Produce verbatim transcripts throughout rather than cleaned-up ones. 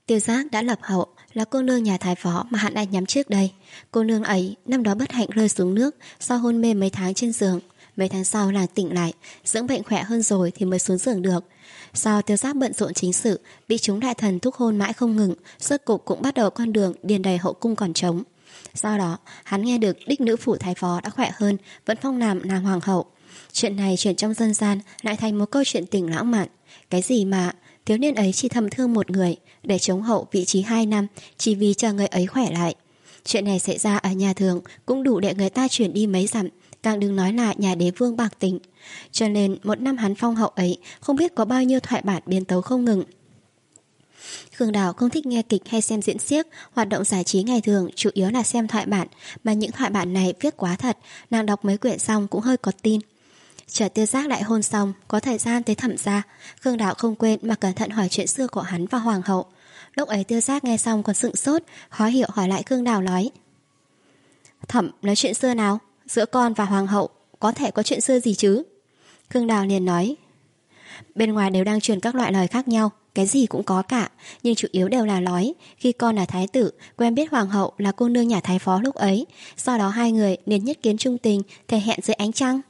Tiêu Giác đã lập hậu, là cô nương nhà thái phó mà hắn đã nhắm trước đây. Cô nương ấy năm đó bất hạnh rơi xuống nước sau hôn mê mấy tháng trên giường. Mấy tháng sau nàng tỉnh lại, dưỡng bệnh khỏe hơn rồi thì mới xuống giường được. Sau Tiêu Giác bận rộn chính sự, bị chúng đại thần thúc hôn mãi không ngừng, rốt cục cũng bắt đầu con đường điền đầy hậu cung còn trống. Sau đó hắn nghe được đích nữ phủ thái phó đã khỏe hơn, vẫn phong làm nàng hoàng hậu. Chuyện này chuyển trong dân gian lại thành một câu chuyện tình lãng mạn. Cái gì mà thiếu niên ấy chỉ thầm thương một người để chống hậu vị trí hai năm, chỉ vì chờ người ấy khỏe lại. Chuyện này xảy ra ở nhà thường cũng đủ để người ta chuyển đi mấy dặm, càng đừng nói là nhà đế vương bạc tình. Cho nên một năm hắn phong hậu ấy không biết có bao nhiêu thoại bản biến tấu không ngừng. Khương Đào không thích nghe kịch hay xem diễn xiếc, hoạt động giải trí ngày thường chủ yếu là xem thoại bản, mà những thoại bản này viết quá thật, nàng đọc mấy quyển xong cũng hơi có tin. Chờ Tiêu Giác lại hôn xong, có thời gian tới thẩm gia, Khương Đào không quên mà cẩn thận hỏi chuyện xưa của hắn và hoàng hậu. Lúc ấy Tiêu Giác nghe xong còn sững sốt, khó hiểu hỏi lại Khương Đào nói: "Thẩm nói chuyện xưa nào? Giữa con và hoàng hậu có thể có chuyện xưa gì chứ?" Khương Đào liền nói: "Bên ngoài đều đang truyền các loại lời khác nhau, cái gì cũng có cả, nhưng chủ yếu đều là nói khi con là thái tử, quen biết hoàng hậu là cô nương nhà thái phó lúc ấy, sau đó hai người liền nhất kiến trung tình, thể hẹn dưới ánh trăng."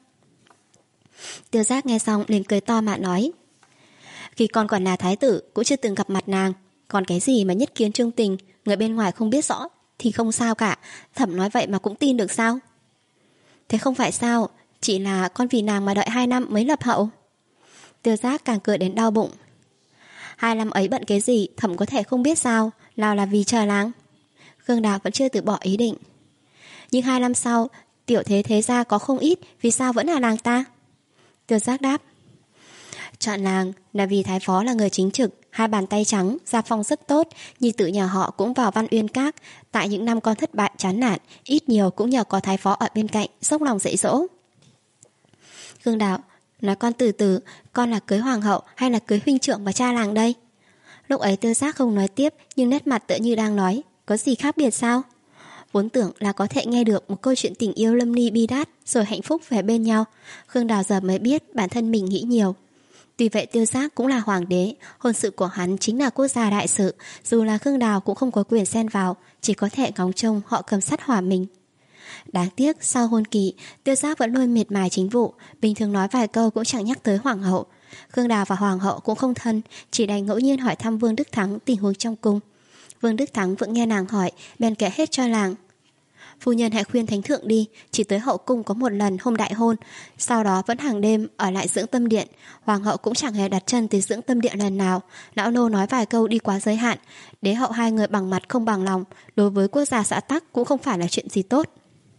Tiêu Giác nghe xong liền cười to mà nói: "Khi con còn là thái tử cũng chưa từng gặp mặt nàng, còn cái gì mà nhất kiến trung tình, người bên ngoài không biết rõ thì không sao cả, Thẩm nói vậy mà cũng tin được sao?" "Thế không phải sao, chỉ là con vì nàng mà đợi hai năm mới lập hậu." Tiêu Giác càng cười đến đau bụng: "Hai năm ấy bận cái gì Thẩm có thể không biết sao, nào là vì chờ nàng." Khương Đào vẫn chưa từ bỏ ý định: "Nhưng hai năm sau tiểu thế thế gia có không ít, vì sao vẫn là nàng ta?" Tiêu Giác đáp: "Chọn nàng là vì thái phó là người chính trực, hai bàn tay trắng, gia phong rất tốt, nhi tử nhà họ cũng vào Văn Uyên Các, tại những năm con thất bại chán nản, ít nhiều cũng nhờ có thái phó ở bên cạnh dốc lòng dạy dỗ." Khương Đào nói: "Con từ từ, con là cưới hoàng hậu hay là cưới huynh trưởng và cha làng đây?" Lúc ấy Tiêu Giác không nói tiếp, nhưng nét mặt tựa như đang nói: "Có gì khác biệt sao?" Vốn tưởng là có thể nghe được một câu chuyện tình yêu lâm ly bi đát rồi hạnh phúc về bên nhau, Khương Đào giờ mới biết bản thân mình nghĩ nhiều. Tuy vậy Tiêu Giác cũng là hoàng đế, hôn sự của hắn chính là quốc gia đại sự, dù là Khương Đào cũng không có quyền xen vào, chỉ có thể ngóng trông họ cầm sắt hòa mình. Đáng tiếc sau hôn kỳ, Tiêu Giác vẫn luôn miệt mài chính vụ, bình thường nói vài câu cũng chẳng nhắc tới hoàng hậu. Khương Đào và hoàng hậu cũng không thân, chỉ đành ngẫu nhiên hỏi thăm Vương Đức Thắng tình huống trong cung. Vương Đức Thắng vẫn nghe nàng hỏi, bèn kể hết cho làng: "Phu nhân hãy khuyên thánh thượng đi, chỉ tới hậu cung có một lần hôm đại hôn, sau đó vẫn hàng đêm ở lại dưỡng tâm điện. Hoàng hậu cũng chẳng hề đặt chân tới dưỡng tâm điện lần nào. Lão nô nói vài câu đi quá giới hạn, đế hậu hai người bằng mặt không bằng lòng, đối với quốc gia xã tắc cũng không phải là chuyện gì tốt."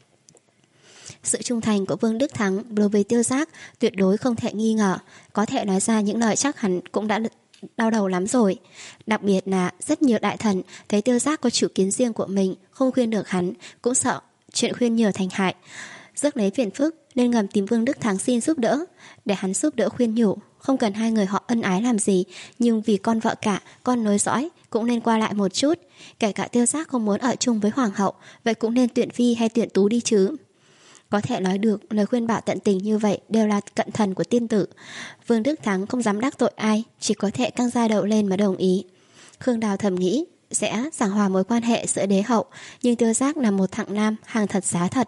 Sự trung thành của Vương Đức Thắng đối với Tiêu Giác tuyệt đối không thể nghi ngờ, có thể nói ra những lời chắc hẳn cũng đã đau đầu lắm rồi. Đặc biệt là rất nhiều đại thần thấy Tiêu Giác có chủ kiến riêng của mình, không khuyên được hắn, cũng sợ chuyện khuyên nhiều thành hại, rước lấy phiền phức, nên ngầm tìm Vương Đức Thắng xin giúp đỡ, để hắn giúp đỡ khuyên nhủ. Không cần hai người họ ân ái làm gì, nhưng vì con vợ cả, con nối dõi cũng nên qua lại một chút. Kể cả Tiêu Giác không muốn ở chung với hoàng hậu, vậy cũng nên tuyển phi hay tuyển tú đi chứ. Có thể nói được lời khuyên bảo tận tình như vậy đều là cận thần của tiên tử. Vương Đức Thắng không dám đắc tội ai, chỉ có thể căng da đầu lên mà đồng ý. Khương Đào thầm nghĩ sẽ giảng hòa mối quan hệ giữa đế hậu, nhưng Tiêu Giác là một thằng nam hàng thật giá thật,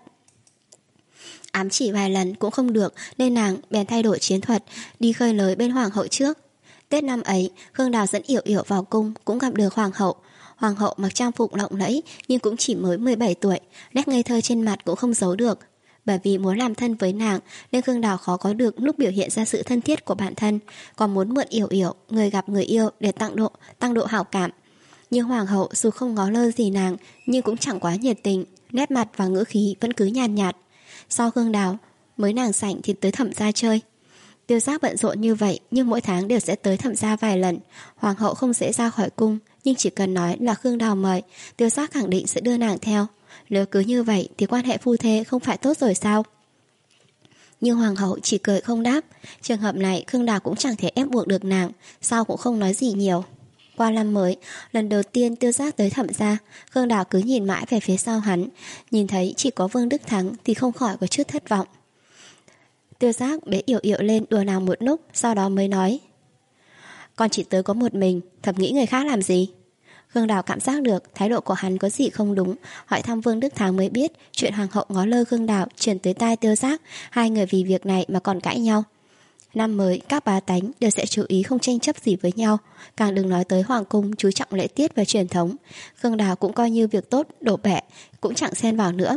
ám chỉ vài lần cũng không được, nên nàng bèn thay đổi chiến thuật, đi khơi lới bên hoàng hậu trước. Tết năm ấy, Khương Đào dẫn Yểu Yểu vào cung, cũng gặp được hoàng hậu. Hoàng hậu mặc trang phục lộng lẫy, nhưng cũng chỉ mới mười bảy tuổi, nét ngây thơ trên mặt cũng không giấu được. Bởi vì muốn làm thân với nàng, nên Khương Đào khó có được lúc biểu hiện ra sự thân thiết của bản thân, còn muốn mượn Yểu Yểu, người gặp người yêu, để tăng độ tăng độ hảo cảm. Nhưng hoàng hậu dù không ngó lơ gì nàng, nhưng cũng chẳng quá nhiệt tình, nét mặt và ngữ khí vẫn cứ nhàn nhạt, nhạt. Sau Khương Đào, mới nàng rảnh thì tới Thẩm gia chơi. Tiêu Giác bận rộn như vậy, nhưng mỗi tháng đều sẽ tới Thẩm gia vài lần. Hoàng hậu không dễ ra khỏi cung, nhưng chỉ cần nói là Khương Đào mời, Tiêu Giác khẳng định sẽ đưa nàng theo. Nếu cứ như vậy thì quan hệ phu thê không phải tốt rồi sao? Nhưng hoàng hậu chỉ cười không đáp. Trường hợp này Khương Đào cũng chẳng thể ép buộc được nàng, sau cũng không nói gì nhiều. Qua năm mới, lần đầu tiên Tiêu Giác tới Thẩm gia, Khương Đào cứ nhìn mãi về phía sau hắn, nhìn thấy chỉ có Vương Đức Thắng thì không khỏi có chút thất vọng. Tiêu Giác bế Yểu Yểu lên đùa nàng một lúc, sau đó mới nói: "Con chỉ tới có một mình, thầm nghĩ người khác làm gì?" Khương Đào cảm giác được thái độ của hắn có gì không đúng, hỏi thăm Vương Đức Thắng mới biết chuyện hoàng hậu ngó lơ Khương Đào truyền tới tai Tiêu Giác, hai người vì việc này mà còn cãi nhau. Năm mới các bá tánh đều sẽ chú ý không tranh chấp gì với nhau, càng đừng nói tới hoàng cung chú trọng lễ tiết và truyền thống. Khương Đào cũng coi như việc tốt đổ bể, cũng chẳng xen vào nữa.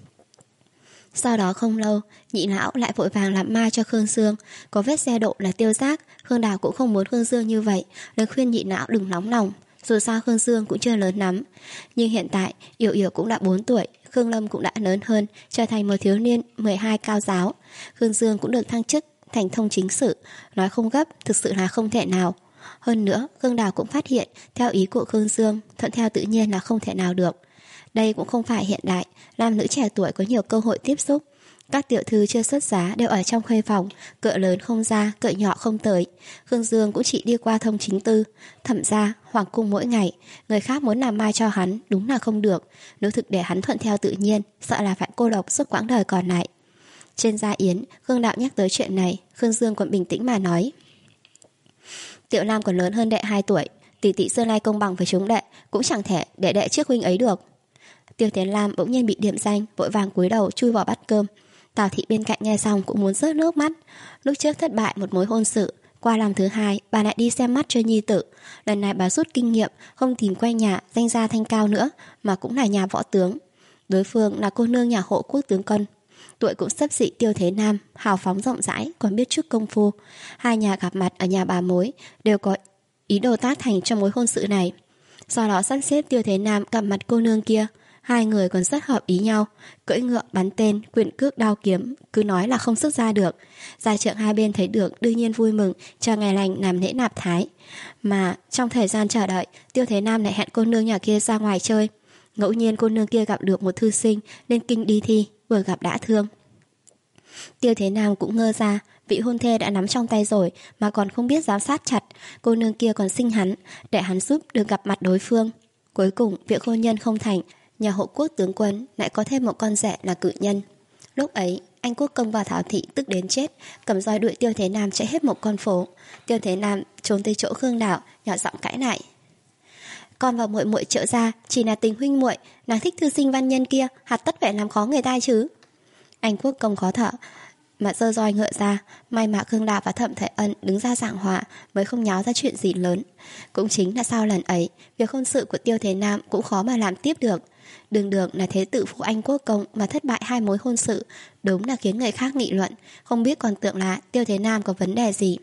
Sau đó không lâu, nhị lão lại vội vàng làm mai cho Khương Dương. Có vết xe độ là Tiêu Giác, Khương Đào cũng không muốn Khương Dương như vậy, nên khuyên nhị lão đừng nóng lòng. Dù sao Khương Dương cũng chưa lớn lắm. Nhưng hiện tại Yểu Yểu cũng đã bốn tuổi, Khương Lâm cũng đã lớn hơn, trở thành một thiếu niên mười hai cao giáo. Khương Dương cũng được thăng chức thành thông chính sự, nói không gấp thực sự là không thể nào. Hơn nữa Khương Đào cũng phát hiện theo ý của Khương Dương, thuận theo tự nhiên là không thể nào được. Đây cũng không phải hiện đại, nam nữ trẻ tuổi có nhiều cơ hội tiếp xúc. Các tiểu thư chưa xuất giá đều ở trong khuê phòng, cỡ lớn không ra, cỡ nhỏ không tới. Khương Dương cũng chỉ đi qua thông chính tư, thẩm gia, hoàng cung mỗi ngày. Người khác muốn làm mai cho hắn đúng là không được. Nếu thực để hắn thuận theo tự nhiên, sợ là phải cô độc suốt quãng đời còn lại. Trên gia yến, Khương Đạo nhắc tới chuyện này, Khương Dương còn bình tĩnh mà nói: Tiểu Lam còn lớn hơn đệ hai tuổi, tỷ tỷ Sơn Lai công bằng với chúng đệ, cũng chẳng thể để đệ trước huynh ấy được. Tiêu Thiến Lam bỗng nhiên bị điểm danh, vội vàng cúi đầu chui vào bát cơm. Tào thị bên cạnh nghe xong cũng muốn rớt nước mắt. Lúc trước thất bại một mối hôn sự, qua làm thứ hai bà lại đi xem mắt cho nhi tử. Lần này bà rút kinh nghiệm, không tìm quanh nhà danh gia thanh cao nữa, mà cũng là nhà võ tướng. Đối phương là cô nương nhà hộ quốc tướng quân, tuổi cũng xấp xỉ Tiêu Thế Nam, hào phóng rộng rãi, còn biết chút công phu. Hai nhà gặp mặt ở nhà bà mối, đều có ý đồ tác thành trong mối hôn sự này. Sau đó sắp xếp Tiêu Thế Nam gặp mặt cô nương kia. Hai người còn rất hợp ý nhau, cưỡi ngựa bắn tên, quyền cước đao kiếm, cứ nói là không xuất ra được. Gia trưởng hai bên thấy được đương nhiên vui mừng, cho ngày lành làm lễ nạp thái. Mà trong thời gian chờ đợi, Tiêu Thế Nam lại hẹn cô nương nhà kia ra ngoài chơi. Ngẫu nhiên cô nương kia gặp được một thư sinh lên kinh đi thi, vừa gặp đã thương. Tiêu Thế Nam cũng ngơ ra, vị hôn thê đã nắm trong tay rồi mà còn không biết giám sát chặt. Cô nương kia còn xin hắn, để hắn giúp được gặp mặt đối phương. Cuối cùng việc hôn nhân không thành, nhà hộ quốc tướng quân lại có thêm một con rể là cự nhân. Lúc ấy anh Quốc Công và Thảo Thị tức đến chết, cầm roi đuổi Tiêu Thế Nam chạy hết một con phố. Tiêu Thế Nam trốn tới chỗ Khương Đào, nhỏ giọng cãi lại: Con và muội muội Triệu gia chỉ là tình huynh muội, nàng thích thư sinh văn nhân kia, hạt tất phải làm khó người ta chứ. Anh Quốc Công khó thở mà giơ roi ngựa ra. May mà Khương Đào và Thẩm Thể Ân đứng ra giảng hòa, mới không nháo ra chuyện gì lớn. Cũng chính là sau lần ấy, việc hôn sự của Tiêu Thế Nam cũng khó mà làm tiếp được. Đường đường là thế tử phụ Anh Quốc Công mà thất bại hai mối hôn sự, đúng là khiến người khác nghị luận, không biết còn tưởng là Tiêu Thế Nam có vấn đề gì.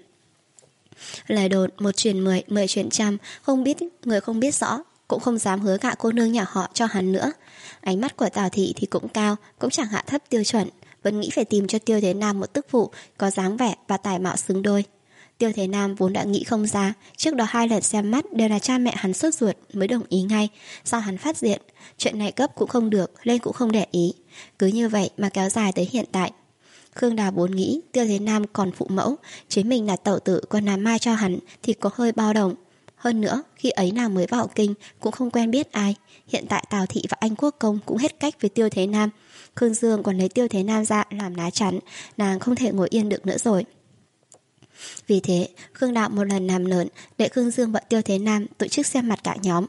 Lời đồn một truyền mười, mười truyền trăm, không biết người không biết rõ, cũng không dám hứa gả cô nương nhà họ cho hắn nữa. Ánh mắt của Tào Thị thì cũng cao, cũng chẳng hạ thấp tiêu chuẩn, vẫn nghĩ phải tìm cho Tiêu Thế Nam một tức phụ có dáng vẻ và tài mạo xứng đôi. Tiêu Thế Nam vốn đã nghĩ không ra, trước đó hai lần xem mắt đều là cha mẹ hắn sốt ruột mới đồng ý ngay. Sau hắn phát diện, chuyện này cấp cũng không được, lên cũng không để ý. Cứ như vậy mà kéo dài tới hiện tại. Khương Đào vốn nghĩ Tiêu Thế Nam còn phụ mẫu, chính mình là tẩu tử còn làm mai cho hắn thì có hơi bao đồng. Hơn nữa, khi ấy nàng mới vào kinh, cũng không quen biết ai. Hiện tại Tào Thị và Anh Quốc Công cũng hết cách với Tiêu Thế Nam. Khương Dương còn lấy Tiêu Thế Nam ra làm lá chắn, nàng không thể ngồi yên được nữa rồi. Vì thế, Khương Đạo một lần làm lớn, để Khương Dương và Tiêu Thế Nam tổ chức xem mặt cả nhóm.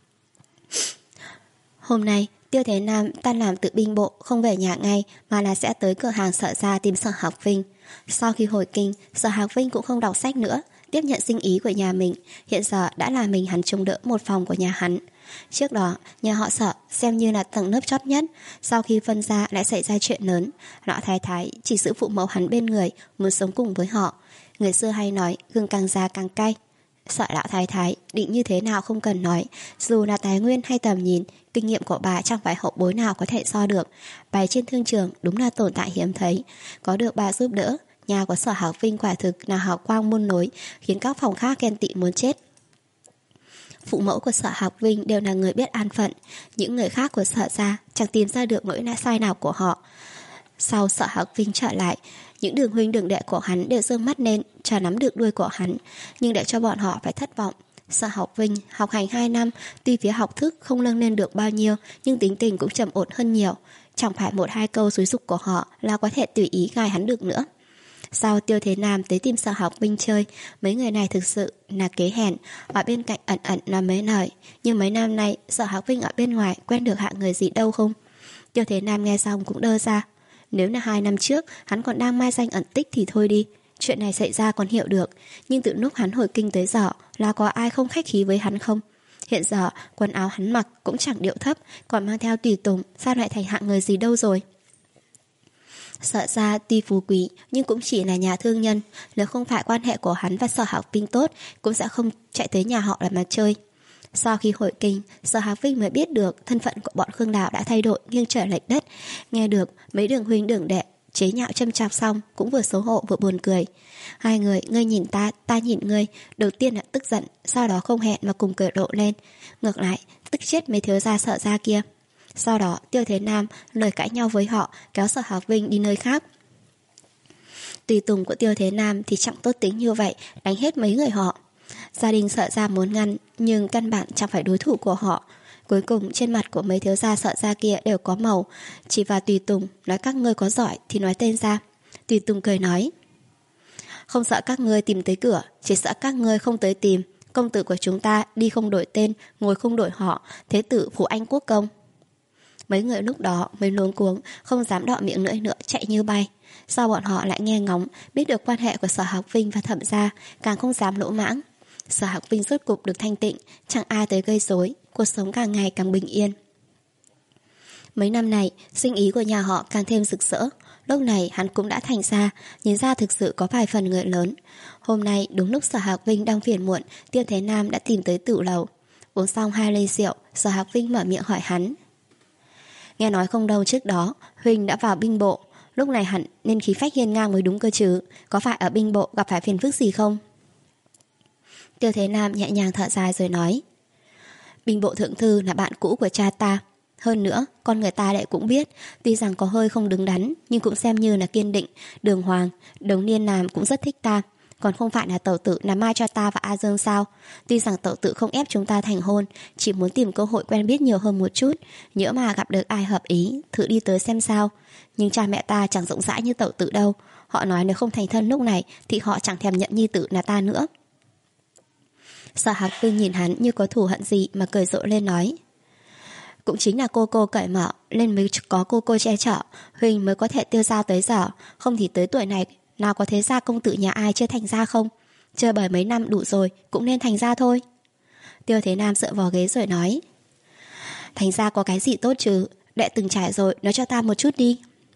Hôm nay, Tiêu Thế Nam tan làm tự binh bộ, không về nhà ngay mà là sẽ tới cửa hàng Sở Gia tìm Sở Hạc Vinh. Sau khi hồi kinh, Sở Hạc Vinh cũng không đọc sách nữa, tiếp nhận sinh ý của nhà mình. Hiện giờ đã là mình hắn trông đỡ một phòng của nhà hắn. Trước đó, nhà họ Sở xem như là tầng lớp chót nhất, sau khi phân ra lại xảy ra chuyện lớn. Lão thái thái chỉ giữ phụ mẫu hắn bên người, muốn sống cùng với họ. Người xưa hay nói gừng càng già càng cay. Sợ lão thái thái định như thế nào không cần nói, dù là tài nguyên hay tầm nhìn, kinh nghiệm của bà chẳng phải hậu bối nào có thể so được. Bài trên thương trường đúng là tồn tại hiếm thấy. Có được bà giúp đỡ, nhà của Sở Hạc Vinh quả thực là hào quang muôn nối, khiến các phòng khác ghen tị muốn chết. Phụ mẫu của Sở Hạc Vinh đều là người biết an phận, những người khác của Sở gia chẳng tìm ra được lỗi lẽ sai nào của họ. Sau Sở Hạc Vinh trở lại, những đường huynh đường đệ của hắn đều giương mắt lên, chả nắm được đuôi của hắn, nhưng để cho bọn họ phải thất vọng. Sở Hạc Vinh học hành hai năm, tuy phía học thức không nâng lên được bao nhiêu, nhưng tính tình cũng trầm ổn hơn nhiều. Chẳng phải một hai câu xúi giục của họ là có thể tùy ý gài hắn được nữa. Sau Tiêu Thế Nam tới tìm Sở Học Vinh chơi, mấy người này thực sự là kế hẹn, ở bên cạnh ẩn ẩn nói mấy lời. Nhưng mấy năm nay Sở Học Vinh ở bên ngoài quen được hạng người gì đâu không. Tiêu Thế Nam nghe xong cũng đơ ra. Nếu là hai năm trước hắn còn đang mai danh ẩn tích thì thôi đi, chuyện này xảy ra còn hiểu được. Nhưng từ lúc hắn hồi kinh tới giờ là có ai không khách khí với hắn không? Hiện giờ quần áo hắn mặc cũng chẳng điệu thấp, còn mang theo tùy tùng, sao lại thành hạng người gì đâu rồi. Sợ ra tuy phú quý nhưng cũng chỉ là nhà thương nhân, nếu không phải quan hệ của hắn và Sở Học Vinh tốt cũng sẽ không chạy tới nhà họ để mà chơi. Sau khi hồi kinh, Sở Học Vinh mới biết được thân phận của bọn Khương Đào đã thay đổi nghiêng trời lệch đất. Nghe được mấy đường huynh đường đệ chế nhạo châm chọc xong cũng vừa xấu hổ vừa buồn cười. Hai người ngươi nhìn ta, ta nhìn ngươi, đầu tiên là tức giận, sau đó không hẹn mà cùng cười độ lên. Ngược lại tức chết mấy thiếu gia Sở gia kia. Sau đó Tiêu Thế Nam lời cãi nhau với họ, kéo Sở Học Vinh đi nơi khác. Tùy tùng của Tiêu Thế Nam thì chẳng tốt tính như vậy, đánh hết mấy người họ. Gia đình Sở gia muốn ngăn, nhưng căn bản chẳng phải đối thủ của họ. Cuối cùng trên mặt của mấy thiếu gia Sở gia kia đều có màu. Chỉ vào tùy tùng nói các ngươi có giỏi thì nói tên ra. Tùy tùng cười nói, không sợ các ngươi tìm tới cửa, chỉ sợ các ngươi không tới tìm. Công tử của chúng ta đi không đổi tên, ngồi không đổi họ, thế tử phủ anh quốc công. Mấy người lúc đó mới luống cuống, không dám đọ miệng nữa nữa, chạy như bay. Sau bọn họ lại nghe ngóng, biết được quan hệ của Sở Học Vinh và Thẩm gia, càng không dám lỗ mãng. Sở Học Vinh rốt cục được thanh tịnh, chẳng ai tới gây rối, cuộc sống càng ngày càng bình yên. Mấy năm này, sinh ý của nhà họ càng thêm rực rỡ. Lúc này hắn cũng đã thành ra, nhìn ra thực sự có vài phần người lớn. Hôm nay đúng lúc Sở Học Vinh đang phiền muộn, Tiêu Thế Nam đã tìm tới tửu lầu. Uống xong hai ly rượu, Sở Học Vinh mở miệng hỏi hắn, nghe nói không đâu trước đó Huỳnh đã vào binh bộ, lúc này hẳn nên khí phách hiên ngang mới đúng cơ chứ, có phải ở binh bộ gặp phải phiền phức gì không? Tiêu Thế Nam nhẹ nhàng thở dài rồi nói, binh bộ thượng thư là bạn cũ của cha ta. Hơn nữa con người ta lại cũng biết, tuy rằng có hơi không đứng đắn nhưng cũng xem như là kiên định, đường hoàng. Đồng Niên Nam cũng rất thích ta, còn không phải là tẩu tử làm mai cho ta và A Dương sao? Tuy rằng tẩu tử không ép chúng ta thành hôn, chỉ muốn tìm cơ hội quen biết nhiều hơn một chút, nhỡ mà gặp được ai hợp ý, thử đi tới xem sao. Nhưng cha mẹ ta chẳng rộng rãi như tẩu tử đâu. Họ nói nếu không thành thân lúc này thì họ chẳng thèm nhận nhi tử là ta nữa. Sở Học Vinh nhìn hắn như có thù hận gì mà cười rộ lên nói, cũng chính là cô cô cởi mở lên mới có cô cô che chở, Huỳnh mới có thể tiêu dao tới giờ. Không thì tới tuổi này nào có thế gia công tử nhà ai chưa thành ra không? Chơi bời mấy năm đủ rồi, cũng nên thành ra thôi. Tiêu Thế Nam dựa vào ghế rồi nói, thành ra có cái gì tốt chứ? Đệ từng trải rồi, nói cho ta một chút đi.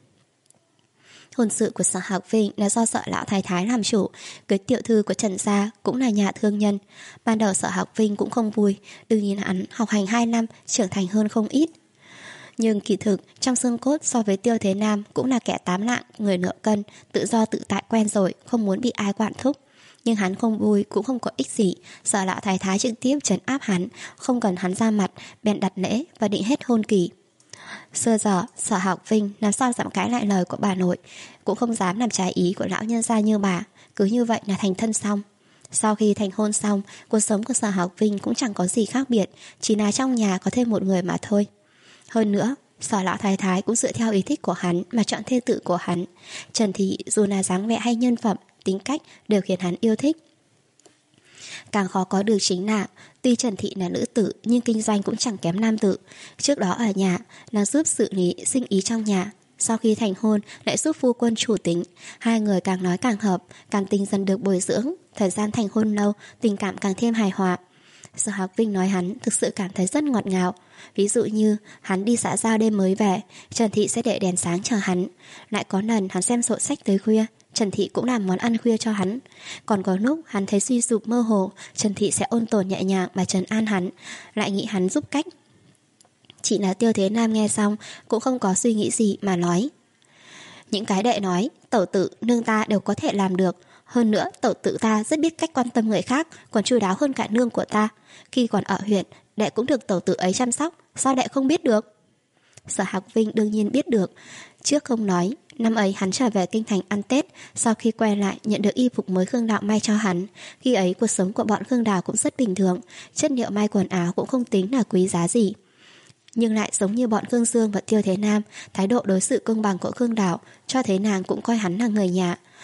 Hôn sự của Sở Học Vinh là do Sở lão thái thái làm chủ, cưới tiểu thư của Trần gia cũng là nhà thương nhân. Ban đầu Sở Học Vinh cũng không vui, đừng nhìn hắn học hành hai năm trưởng thành hơn không ít. Nhưng kỳ thực trong xương cốt so với Tiêu Thế Nam cũng là kẻ tám lạng người nửa cân, tự do tự tại quen rồi, không muốn bị ai quản thúc. Nhưng hắn không vui cũng không có ích gì. Sở lão thái thái trực tiếp trấn áp hắn, không cần hắn ra mặt, bèn đặt lễ và định hết hôn kỳ. Xưa giờ Sở Học Vinh làm sao dám cãi lại lời của bà nội, cũng không dám làm trái ý của lão nhân gia như bà. Cứ như vậy là thành thân xong. Sau khi thành hôn xong, cuộc sống của Sở Học Vinh cũng chẳng có gì khác biệt, chỉ là trong nhà có thêm một người mà thôi. Hơn nữa Sở lão thái thái cũng dựa theo ý thích của hắn mà chọn thê tử của hắn. Trần Thị dù là dáng vẻ hay nhân phẩm, tính cách đều khiến hắn yêu thích. Càng khó có được chính là tuy Trần Thị là nữ tử nhưng kinh doanh cũng chẳng kém nam tử. Trước đó ở nhà nàng giúp xử lý sinh ý trong nhà, sau khi thành hôn lại giúp phu quân chủ tính. Hai người càng nói càng hợp, cảm tình dần được bồi dưỡng. Thời gian thành hôn lâu, tình cảm càng thêm hài hòa. Sở Học Vinh nói hắn thực sự cảm thấy rất ngọt ngào. Ví dụ như hắn đi xã giao đêm mới về, Trần Thị sẽ để đèn sáng chờ hắn. Lại có lần hắn xem sổ sách tới khuya, Trần Thị cũng làm món ăn khuya cho hắn. Còn có lúc hắn thấy suy sụp mơ hồ, Trần Thị sẽ ôn tồn nhẹ nhàng mà trấn an hắn, lại nghĩ hắn giúp cách. Chỉ là Tiêu Thế Nam nghe xong cũng không có suy nghĩ gì mà nói, những cái đệ nói tẩu tử nương ta đều có thể làm được. Hơn nữa tẩu tử ta rất biết cách quan tâm người khác, còn chu đáo hơn cả nương của ta. Khi còn ở huyện, đệ cũng được tẩu tử ấy chăm sóc, sao đệ không biết được? Sở Học Vinh đương nhiên biết được. Trước không nói, năm ấy hắn trở về kinh thành ăn Tết, sau khi quay lại nhận được y phục mới Khương Đạo may cho hắn. Khi ấy cuộc sống của bọn Khương Đào cũng rất bình thường, chất liệu may quần áo cũng không tính là quý giá gì. Nhưng lại giống như bọn Khương Dương và Tiêu Thế Nam, thái độ đối xử công bằng của Khương Đào cho thấy nàng cũng coi hắn là người nhà.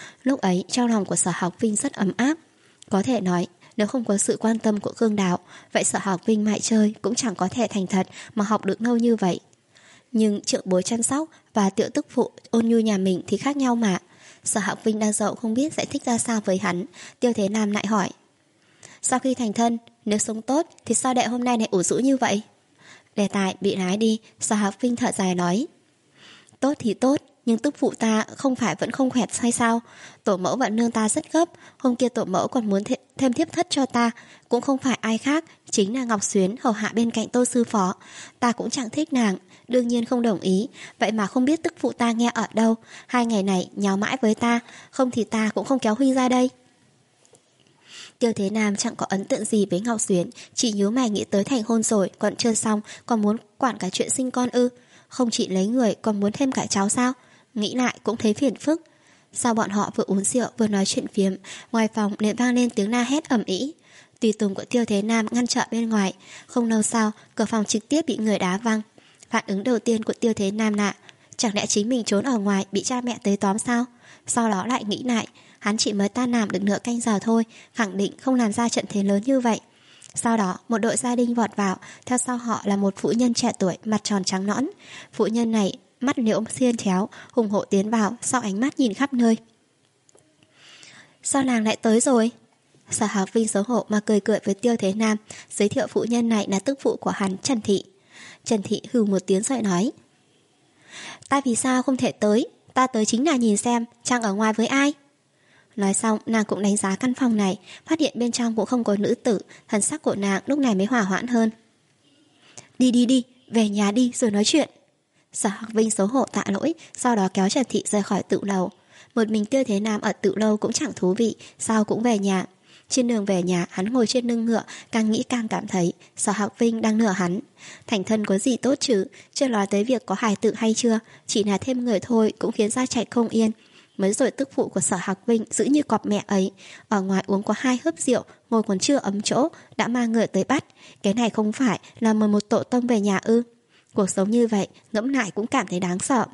Lúc ấy trong lòng của Sở Học Vinh rất ấm áp. Có thể nói nếu không có sự quan tâm của Khương Đào, vậy Sở Học Vinh mãi chơi cũng chẳng có thể thành thật mà học được lâu như vậy. Nhưng trưởng bối chăm sóc và tiểu tức phụ ôn nhu nhà mình thì khác nhau mà. Sở Học Vinh đang dậu không biết giải thích ra sao với hắn. Tiêu Thế Nam lại hỏi: sau khi thành thân, nếu sống tốt thì sao đệ hôm nay lại ủ rũ như vậy? Đề tài bị lái đi. Sở Học Vinh thở dài nói: tốt thì tốt, nhưng tức phụ ta không phải vẫn không khỏe hay sao? Tổ mẫu và nương ta rất gấp. Hôm kia tổ mẫu còn muốn th thêm thiếp thất cho ta. Cũng không phải ai khác, chính là Ngọc Xuyến hầu hạ bên cạnh Tô sư phó. Ta cũng chẳng thích nàng, đương nhiên không đồng ý. Vậy mà không biết tức phụ ta nghe ở đâu. Hai ngày này nháo mãi với ta, không thì ta cũng không kéo huynh ra đây. Tiêu Thế Nam chẳng có ấn tượng gì với Ngọc Xuyến, chỉ nhớ mày nghĩ tới thành hôn rồi, còn chưa xong, còn muốn quản cả chuyện sinh con ư? Không chỉ lấy người, còn muốn thêm cả cháu sao? Nghĩ lại cũng thấy phiền phức. Sao bọn họ vừa uống rượu vừa nói chuyện phiếm, ngoài phòng liền vang lên tiếng la hét ầm ĩ. Tùy tùng của Tiêu Thế Nam ngăn trở bên ngoài. Không lâu sau, cửa phòng trực tiếp bị người đá văng. Phản ứng đầu tiên của Tiêu Thế Nam là: chẳng lẽ chính mình trốn ở ngoài bị cha mẹ tới tóm sao? Sau đó lại nghĩ lại, hắn chỉ mới tan làm được nửa canh giờ thôi, khẳng định không làm ra trận thế lớn như vậy. Sau đó một đội gia đình vọt vào, theo sau họ là một phụ nhân trẻ tuổi mặt tròn trắng nõn. Phụ nhân này mắt liễu xiên chéo, hùng hổ tiến vào, sau ánh mắt nhìn khắp nơi. Sao nàng lại tới rồi? Sở Học Vinh xấu hổ mà cười cười với Tiêu Thế Nam, giới thiệu phụ nhân này là tức phụ của hắn, Trần Thị. Trần Thị hừ một tiếng rồi nói: ta vì sao không thể tới? Ta tới chính là nhìn xem Trang ở ngoài với ai. Nói xong nàng cũng đánh giá căn phòng này, phát hiện bên trong cũng không có nữ tử. Thần sắc của nàng lúc này mới hòa hoãn hơn. Đi đi đi, về nhà đi rồi nói chuyện. Sở Học Vinh xấu hổ tạ lỗi, sau đó kéo Trần Thị rời khỏi tự lầu. Một mình Tiêu Thế Nam ở tự lâu cũng chẳng thú vị, sao cũng về nhà. Trên đường về nhà, hắn ngồi trên lưng ngựa, càng nghĩ càng cảm thấy Sở Học Vinh đang nửa hắn. Thành thân có gì tốt chứ, chưa nói tới việc có hài tử hay chưa, chỉ là thêm người thôi cũng khiến gia trạch không yên. Mới rồi tức phụ của Sở Học Vinh giữ như cọp mẹ ấy, ở ngoài uống có hai hớp rượu, ngồi còn chưa ấm chỗ đã mang người tới bắt. Cái này không phải là mời một tổ tông về nhà ư? Cuộc sống như vậy ngẫm lại cũng cảm thấy đáng sợ.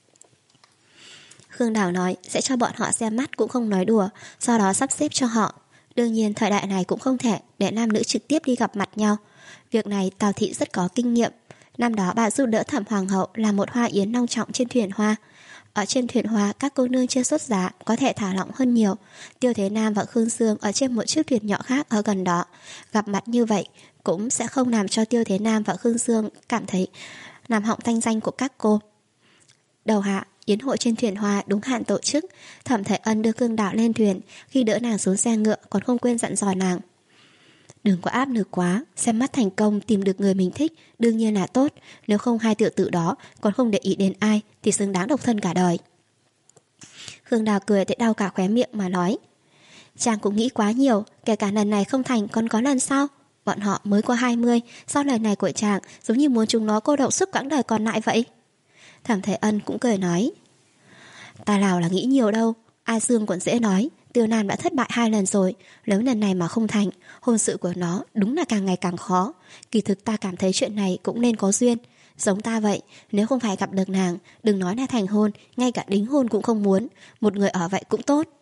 Khương Đào nói sẽ cho bọn họ xem mắt cũng không nói đùa, sau đó sắp xếp cho họ. Đương nhiên thời đại này cũng không thể để nam nữ trực tiếp đi gặp mặt nhau. Việc này Tào Thị rất có kinh nghiệm. Năm đó bà giúp đỡ Thẩm Hoàng hậu làm một hoa yến long trọng trên thuyền hoa. Ở trên thuyền hoa các cô nương chưa xuất giá, có thể thả lỏng hơn nhiều. Tiêu Thế Nam và Khương Dương ở trên một chiếc thuyền nhỏ khác ở gần đó. Gặp mặt như vậy cũng sẽ không làm cho Tiêu Thế Nam và Khương Dương cảm thấy làm hỏng thanh danh của các cô. Đầu hạ, yến hội trên thuyền hoa đúng hạn tổ chức. Thẩm Thể Ân đưa Khương Đào lên thuyền, khi đỡ nàng xuống xe ngựa còn không quên dặn dò nàng: đừng có áp lực quá, xem mắt thành công tìm được người mình thích đương nhiên là tốt, nếu không hai tiểu tử đó còn không để ý đến ai thì xứng đáng độc thân cả đời. Khương Đào cười tới đau cả khóe miệng mà nói: chàng cũng nghĩ quá nhiều, kể cả lần này không thành còn có lần sau. Bọn họ mới có hai mươi, sau lời này của chàng giống như muốn chúng nó cô độc suốt quãng đời còn lại vậy. Thẩm Thể Ân cũng cười nói: ta nào là nghĩ nhiều đâu, A Dương còn dễ nói, Tiêu Nam đã thất bại hai lần rồi, nếu lần này mà không thành, hôn sự của nó đúng là càng ngày càng khó. Kỳ thực ta cảm thấy chuyện này cũng nên có duyên. Giống ta vậy, nếu không phải gặp được nàng, đừng nói là thành hôn, ngay cả đính hôn cũng không muốn, một người ở vậy cũng tốt.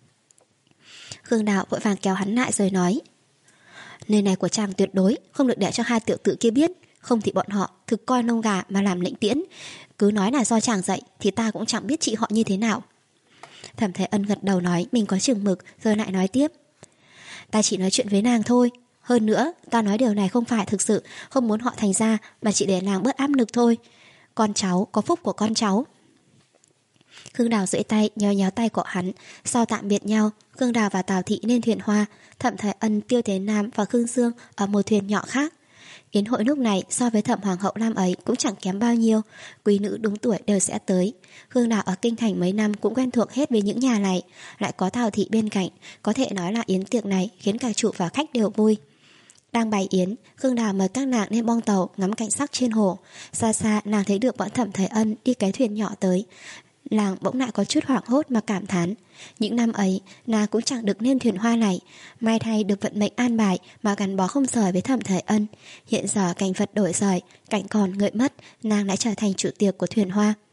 Khương Đạo vội vàng kéo hắn lại rồi nói: nơi này của chàng tuyệt đối không được để cho hai tiểu tử kia biết, không thì bọn họ thực coi nông gà mà làm lệnh tiễn. Cứ nói là do chàng dạy thì ta cũng chẳng biết trị họ như thế nào. Thẩm Thế Ân gật đầu nói mình có chừng mực, rồi lại nói tiếp: ta chỉ nói chuyện với nàng thôi. Hơn nữa, ta nói điều này không phải thực sự không muốn họ thành ra, mà chỉ để nàng bớt áp lực thôi. Con cháu có phúc của con cháu. Khương Đào duỗi tay nhéo nhéo tay của hắn. Sau tạm biệt nhau, Khương Đào và Tào Thị lên thuyền hoa, Thẩm Thế Ân, Tiêu Thế Nam và Khương Dương ở một thuyền nhỏ khác. Yến hội lúc này so với Thẩm Hoàng hậu năm ấy cũng chẳng kém bao nhiêu, quý nữ đúng tuổi đều sẽ tới. Khương Đào ở kinh thành mấy năm cũng quen thuộc hết với những nhà này, lại có Tào Thị bên cạnh, có thể nói là yến tiệc này khiến cả chủ và khách đều vui. Đang bày yến, Khương Đào mời các nàng lên bong tàu ngắm cảnh sắc trên hồ. Xa xa nàng thấy được bọn Thẩm Thế Ân đi cái thuyền nhỏ tới, nàng bỗng lại có chút hoảng hốt mà cảm thán. Những năm ấy nàng cũng chẳng được lên thuyền hoa này, may thay được vận mệnh an bài mà gắn bó không rời với Thẩm Thế Ân. Hiện giờ cảnh vật đổi rời, cảnh còn ngợi mất, nàng lại trở thành chủ tiệc của thuyền hoa.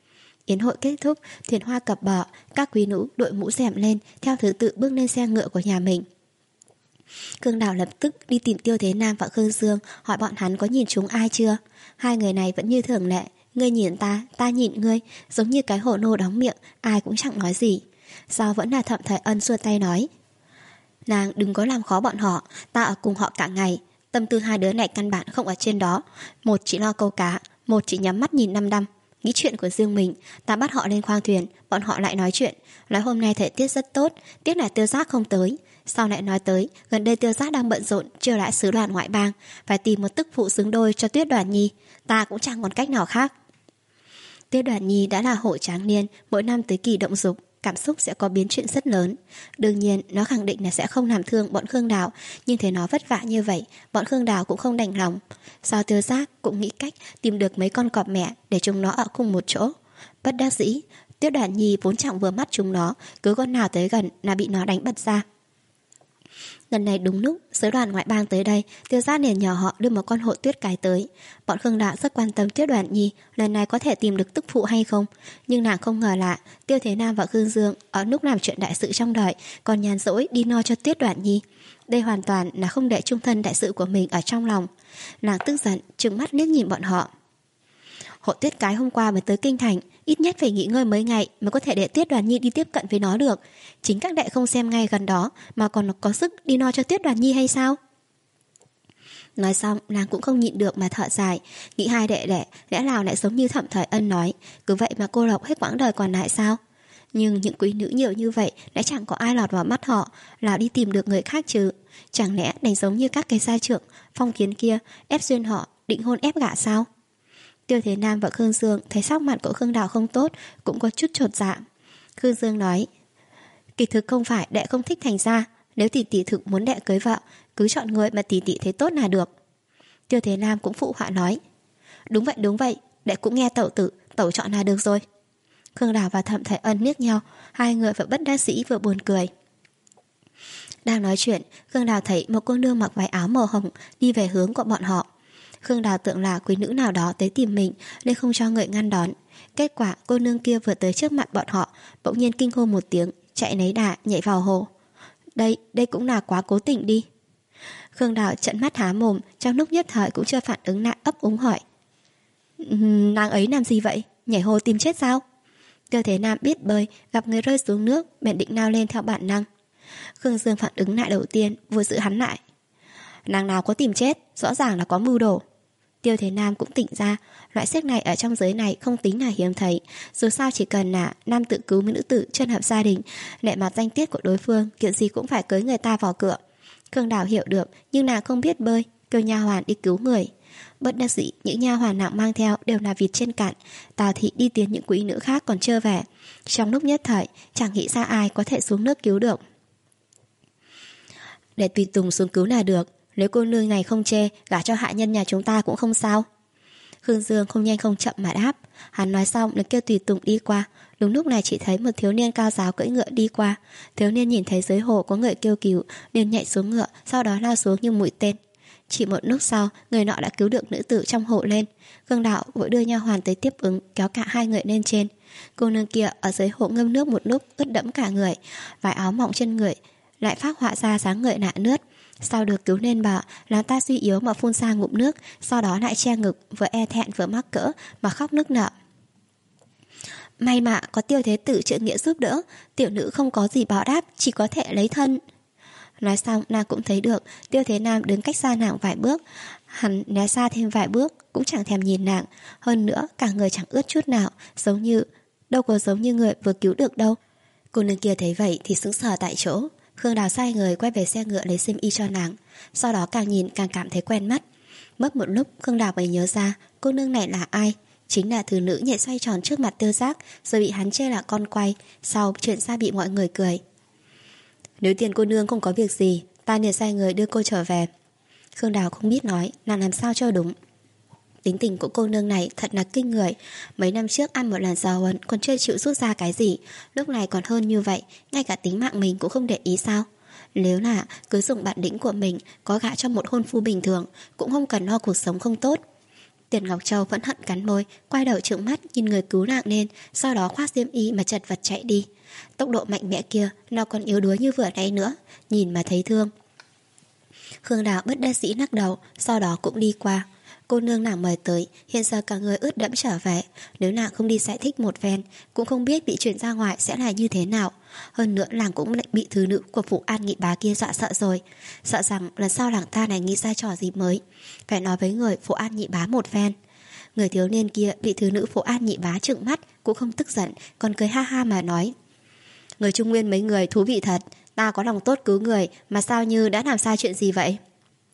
Yến hội kết thúc, thuyền hoa cập bờ, các quý nữ đội mũ rèm lên, theo thứ tự bước lên xe ngựa của nhà mình. Khương Đào lập tức đi tìm Tiêu Thế Nam và Khương Dương, hỏi bọn hắn có nhìn chúng ai chưa. Hai người này vẫn như thường lệ, ngươi nhìn ta, ta nhìn ngươi, giống như cái hổ nô đóng miệng, ai cũng chẳng nói gì. Sao vẫn là Thẩm Thời Ân xua tay nói, nàng đừng có làm khó bọn họ, ta ở cùng họ cả ngày. Tâm tư hai đứa này căn bản không ở trên đó. Một chỉ lo câu cá, một chỉ nhắm mắt nhìn năm năm, nghĩ chuyện của riêng mình. Ta bắt họ lên khoang thuyền, bọn họ lại nói chuyện, nói hôm nay thời tiết rất tốt, tiếc là Tiêu Giác không tới. Sau lại nói tới gần đây Tiêu Giác đang bận rộn chiêu đãi sứ đoàn ngoại bang, phải tìm một tức phụ xứng đôi cho Tuyết Đoàn Nhi. Ta cũng chẳng còn cách nào khác. Tuyết Đoàn Nhi đã là hộ tráng niên, mỗi năm tới kỳ động dục, cảm xúc sẽ có biến chuyển rất lớn. Đương nhiên nó khẳng định là sẽ không làm thương bọn Khương Đào, nhưng thấy nó vất vả như vậy, bọn Khương Đào cũng không đành lòng. Sao Tiêu Giác cũng nghĩ cách tìm được mấy con cọp mẹ để chúng nó ở cùng một chỗ. Bất đắc dĩ, Tuyết Đoàn Nhi vốn chẳng vừa mắt chúng nó, cứ con nào tới gần là bị nó đánh bật ra. Lần này đúng lúc sứ đoàn ngoại bang tới đây, Tiêu Giác liền nhờ họ đưa một con hộ tuyết cái tới. Bọn Khương Đào rất quan tâm Tuyết Đoàn Nhi lần này có thể tìm được tức phụ hay không, nhưng nàng không ngờ là Tiêu Thế Nam và Khương Dương ở lúc làm chuyện đại sự trong đời còn nhàn rỗi đi no cho Tuyết Đoàn Nhi. Đây hoàn toàn là không để trung thân đại sự của mình ở trong lòng. Nàng tức giận trừng mắt liếc nhìn bọn họ. Hộ tuyết cái hôm qua mới tới kinh thành, ít nhất phải nghỉ ngơi mấy ngày mới có thể để Tuyết Đoàn Nhi đi tiếp cận với nó được. Chính các đệ không xem ngay gần đó mà còn có sức đi no cho Tuyết Đoàn Nhi hay sao? Nói xong nàng cũng không nhịn được mà thở dài, nghĩ hai đệ đệ lẽ nào lại giống như Thẩm Thời Ân nói, cứ vậy mà cô độc hết quãng đời còn lại sao? Nhưng những quý nữ nhiều như vậy đã chẳng có ai lọt vào mắt họ, nào đi tìm được người khác chứ? Chẳng lẽ đánh giống như các cái gia trưởng phong kiến kia ép duyên họ định hôn ép gả sao? Tiêu Thế Nam và Khương Dương thấy sắc mặt của Khương Đào không tốt, cũng có chút chột dạ. Khương Dương nói, kỳ thực không phải đệ không thích thành gia, nếu tỷ tỷ thực muốn đệ cưới vợ, cứ chọn người mà tỷ tỷ thấy tốt là được. Tiêu Thế Nam cũng phụ họa nói, đúng vậy đúng vậy, đệ cũng nghe tẩu tử, tẩu chọn là được rồi. Khương Đào và Thẩm Thời Ân liếc nhau, hai người vừa bất đắc dĩ vừa buồn cười. Đang nói chuyện, Khương Đào thấy một cô nương mặc váy áo màu hồng đi về hướng của bọn họ. Khương Đào tưởng là quý nữ nào đó tới tìm mình nên không cho người ngăn đón. Kết quả cô nương kia vừa tới trước mặt bọn họ, bỗng nhiên kinh hô một tiếng, chạy lấy đà nhảy vào hồ. Đây, đây cũng là quá cố tình đi. Khương Đào trợn mắt há mồm, trong lúc nhất thời cũng chưa phản ứng lại, ấp úng hỏi, nàng ấy làm gì vậy? Nhảy hồ tìm chết sao? Tiêu Thế Nam biết bơi, gặp người rơi xuống nước bèn định lao lên theo bản năng. Khương Dương phản ứng lại đầu tiên, vừa giữ hắn lại. Nàng nào có tìm chết, rõ ràng là có mưu đồ. Tiêu Thế Nam cũng tỉnh ra, loại sách này ở trong giới này không tính là hiếm thấy, dù sao chỉ cần là nam tự cứu với nữ tử chân hợp gia đình, lệ mặt danh tiết của đối phương, kiểu gì cũng phải cưới người ta vào cửa. Khương Đào hiểu được, nhưng nàng không biết bơi, kêu nha hoàn đi cứu người. Bất đắc dĩ, những nha hoàn nàng mang theo đều là vịt trên cạn. Tào thị đi tiến những quý nữ khác còn chưa về. Trong lúc nhất thời, chẳng nghĩ ra ai có thể xuống nước cứu được. Để tùy tùng xuống cứu là được. Nếu cô nương này không chê, gả cho hạ nhân nhà chúng ta cũng không sao. Khương Dương không nhanh không chậm mà đáp. Hắn nói xong liền kêu tùy tùng đi qua. Đúng lúc này chỉ thấy một thiếu niên cao giáo cưỡi ngựa đi qua. Thiếu niên nhìn thấy dưới hồ có người kêu cứu, liền nhảy xuống ngựa, sau đó lao xuống như mũi tên. Chỉ một lúc sau, người nọ đã cứu được nữ tử trong hộ lên. Khương Đạo vội đưa nha hoàn tới tiếp ứng, kéo cả hai người lên trên. Cô nương kia ở dưới hộ ngâm nước một lúc, ướt đẫm cả người. Vải áo mỏng trên người lại phác họa ra dáng người nạ nướt. Sau được cứu lên bờ, làm ta suy yếu mà phun ra ngụm nước, sau đó lại che ngực, vừa e thẹn vừa mắc cỡ mà khóc nức nở. May mà có Tiêu Thế Tử trợ nghĩa giúp đỡ, tiểu nữ không có gì báo đáp, chỉ có thể lấy thân. Nói xong nàng cũng thấy được Tiêu Thế Nam đứng cách xa nàng vài bước. Hắn né xa thêm vài bước, cũng chẳng thèm nhìn nàng. Hơn nữa cả người chẳng ướt chút nào, giống như đâu có giống như người vừa cứu được đâu. Cô nương kia thấy vậy thì sững sờ tại chỗ. Khương Đào sai người quay về xe ngựa lấy xiêm y cho nàng. Sau đó càng nhìn càng cảm thấy quen mắt. Mất một lúc Khương Đào mới nhớ ra cô nương này là ai. Chính là thứ nữ nhảy xoay tròn trước mặt Tiêu Giác, rồi bị hắn chê là con quay, sau chuyện ra bị mọi người cười. Nếu tiền cô nương không có việc gì, ta liền sai người đưa cô trở về. Khương Đào không biết nói nàng làm sao cho đúng. Tính tình của cô nương này thật là kinh người. Mấy năm trước ăn một lần giáo huấn còn chưa chịu rút ra cái gì, lúc này còn hơn như vậy, ngay cả tính mạng mình cũng không để ý sao? Nếu là cứ dùng bản lĩnh của mình có gả cho một hôn phu bình thường, cũng không cần lo cuộc sống không tốt. Tiền Ngọc Châu vẫn hận cắn môi, quay đầu trợn mắt nhìn người cứu nạn lên, sau đó khoác xiêm y mà chật vật chạy đi. Tốc độ mạnh mẽ kia, nó còn yếu đuối như vừa nãy nữa, nhìn mà thấy thương. Khương Đào bất đắc dĩ lắc đầu, sau đó cũng đi qua. Cô nương nàng mời tới, hiện giờ cả người ướt đẫm trở về. Nếu nàng không đi giải thích một phen, cũng không biết bị chuyển ra ngoài sẽ là như thế nào. Hơn nữa nàng cũng lại bị thứ nữ của Phụ An Nghị Bá kia dọa sợ rồi. Sợ rằng lần sau làng ta này nghĩ ra trò gì mới, phải nói với người Phụ An Nhị Bá một phen. Người thiếu niên kia bị thứ nữ Phụ An Nhị Bá trừng mắt, cũng không tức giận, còn cười ha ha mà nói: người Trung Nguyên mấy người thú vị thật, ta có lòng tốt cứu người mà sao như đã làm sai chuyện gì vậy?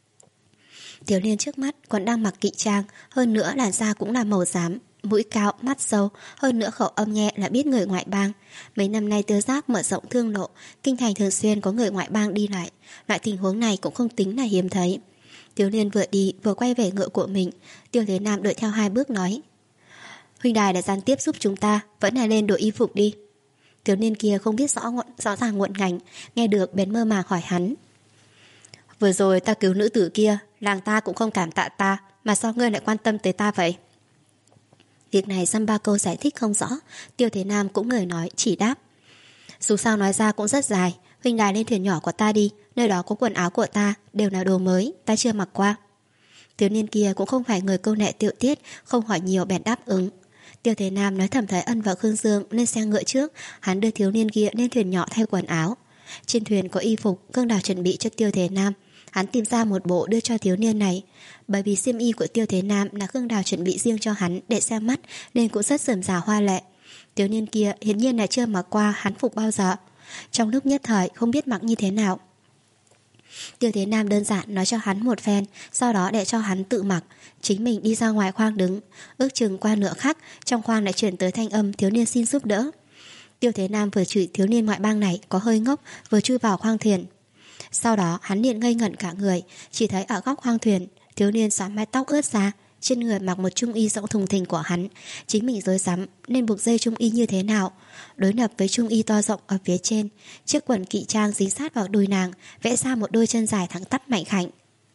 Thiếu niên trước mắt còn đang mặc kỵ trang, hơn nữa làn da cũng là màu xám, mũi cao, mắt sâu, hơn nữa khẩu âm nhẹ là biết người ngoại bang. Mấy năm nay Tiêu Giác mở rộng thương lộ, kinh thành thường xuyên có người ngoại bang đi lại, loại tình huống này cũng không tính là hiếm thấy. Thiếu niên vừa đi vừa quay về ngựa của mình. Tiêu Thế Nam đuổi theo hai bước nói: huynh đài đã gián tiếp giúp chúng ta, vẫn là lên đổi y phục đi. Thiếu niên kia không biết rõ rõ ràng nguồn ngành, nghe được bèn mơ màng hỏi hắn: vừa rồi ta cứu nữ tử kia, làng ta cũng không cảm tạ ta, mà sao ngươi lại quan tâm tới ta vậy? Việc này dăm ba câu giải thích không rõ, Tiêu Thế Nam cũng lời nói chỉ đáp: dù sao nói ra cũng rất dài, huynh đài lên thuyền nhỏ của ta đi, nơi đó có quần áo của ta, đều là đồ mới, ta chưa mặc qua. Thiếu niên kia cũng không phải người câu nệ tiệu tiết, không hỏi nhiều bèn đáp ứng. Tiêu Thế Nam nói thầm Thái Ân và Khương Dương lên xe ngựa trước, hắn đưa thiếu niên kia lên thuyền nhỏ thay quần áo. Trên thuyền có y phục, Khương Đào chuẩn bị cho Tiêu Thế Nam. Hắn tìm ra một bộ đưa cho thiếu niên này. Bởi vì xiêm y của Tiêu Thế Nam là Khương Đào chuẩn bị riêng cho hắn để xem mắt, nên cũng rất rườm rà hoa lệ. Thiếu niên kia hiển nhiên là chưa mặc qua hắn phục bao giờ. Trong lúc nhất thời không biết mặc như thế nào. Tiêu Thế Nam đơn giản nói cho hắn một phen, sau đó để cho hắn tự mặc, chính mình đi ra ngoài khoang đứng. Ước chừng qua nửa khắc, trong khoang lại chuyển tới thanh âm thiếu niên xin giúp đỡ. Tiêu Thế Nam vừa chửi thiếu niên ngoại bang này có hơi ngốc, vừa chui vào khoang thuyền. Sau đó hắn liền ngây ngẩn cả người, chỉ thấy ở góc khoang thuyền, thiếu niên xõa mái tóc ướt ra, trên người mặc một trung y rộng thùng thình của hắn. Chính mình rối rắm nên buộc dây trung y như thế nào, đối lập với trung y to rộng ở phía trên. Chiếc quần kỵ trang dính sát vào đùi nàng, vẽ ra một đôi chân dài thẳng tắp mạnh khảnh.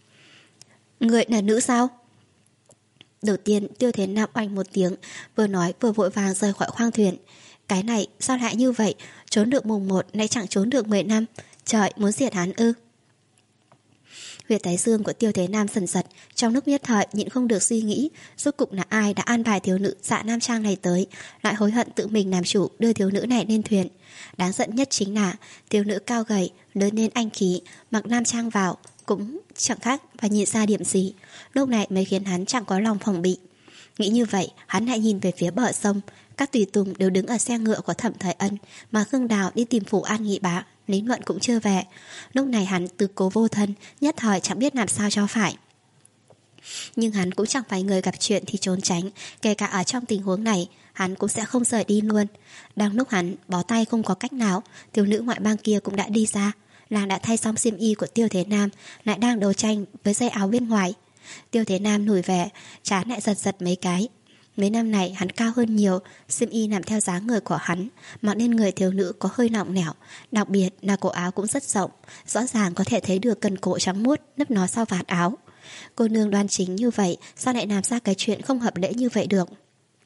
Người là nữ sao? Đầu tiên Tiêu Thế Nam oanh một tiếng, vừa nói vừa vội vàng rời khỏi khoang thuyền. Cái này sao lại như vậy, trốn được mùng một lại chẳng trốn được mười năm. Trời, muốn diệt hắn ư? Huyệt thái dương của Tiêu Thế Nam sần sật, trong lúc nhất thời nhịn không được suy nghĩ, rốt cục là ai đã an bài thiếu nữ dạ nam trang này tới, lại hối hận tự mình làm chủ đưa thiếu nữ này lên thuyền. Đáng giận nhất chính là thiếu nữ cao gầy, lớn lên anh khí, mặc nam trang vào cũng chẳng khác và nhìn ra điểm gì. Lúc này mới khiến hắn chẳng có lòng phòng bị. Nghĩ như vậy, hắn lại nhìn về phía bờ sông. Các tùy tùng đều đứng ở xe ngựa của Thẩm Thời Ân, mà Khương Đào đi tìm Phủ An Nghị Bá, lý luận cũng chưa về. Lúc này hắn từ cố vô thân, nhất thời chẳng biết làm sao cho phải. Nhưng hắn cũng chẳng phải người gặp chuyện thì trốn tránh, kể cả ở trong tình huống này, hắn cũng sẽ không rời đi luôn. Đang lúc hắn bó tay không có cách nào, thiếu nữ ngoại bang kia cũng đã đi ra. Nàng đã thay xong xiêm y của Tiêu Thế Nam, lại đang đấu tranh với dây áo bên ngoài. Tiêu Thế Nam lùi về, trán lại giật giật mấy cái. Mấy năm này hắn cao hơn nhiều, xiêm y làm theo dáng người của hắn, mặc nên người thiếu nữ có hơi lỏng lẻo, đặc biệt là cổ áo cũng rất rộng, rõ ràng có thể thấy được cần cổ trắng muốt nấp nó sau vạt áo. Cô nương đoan chính như vậy, sao lại làm ra cái chuyện không hợp lễ như vậy được?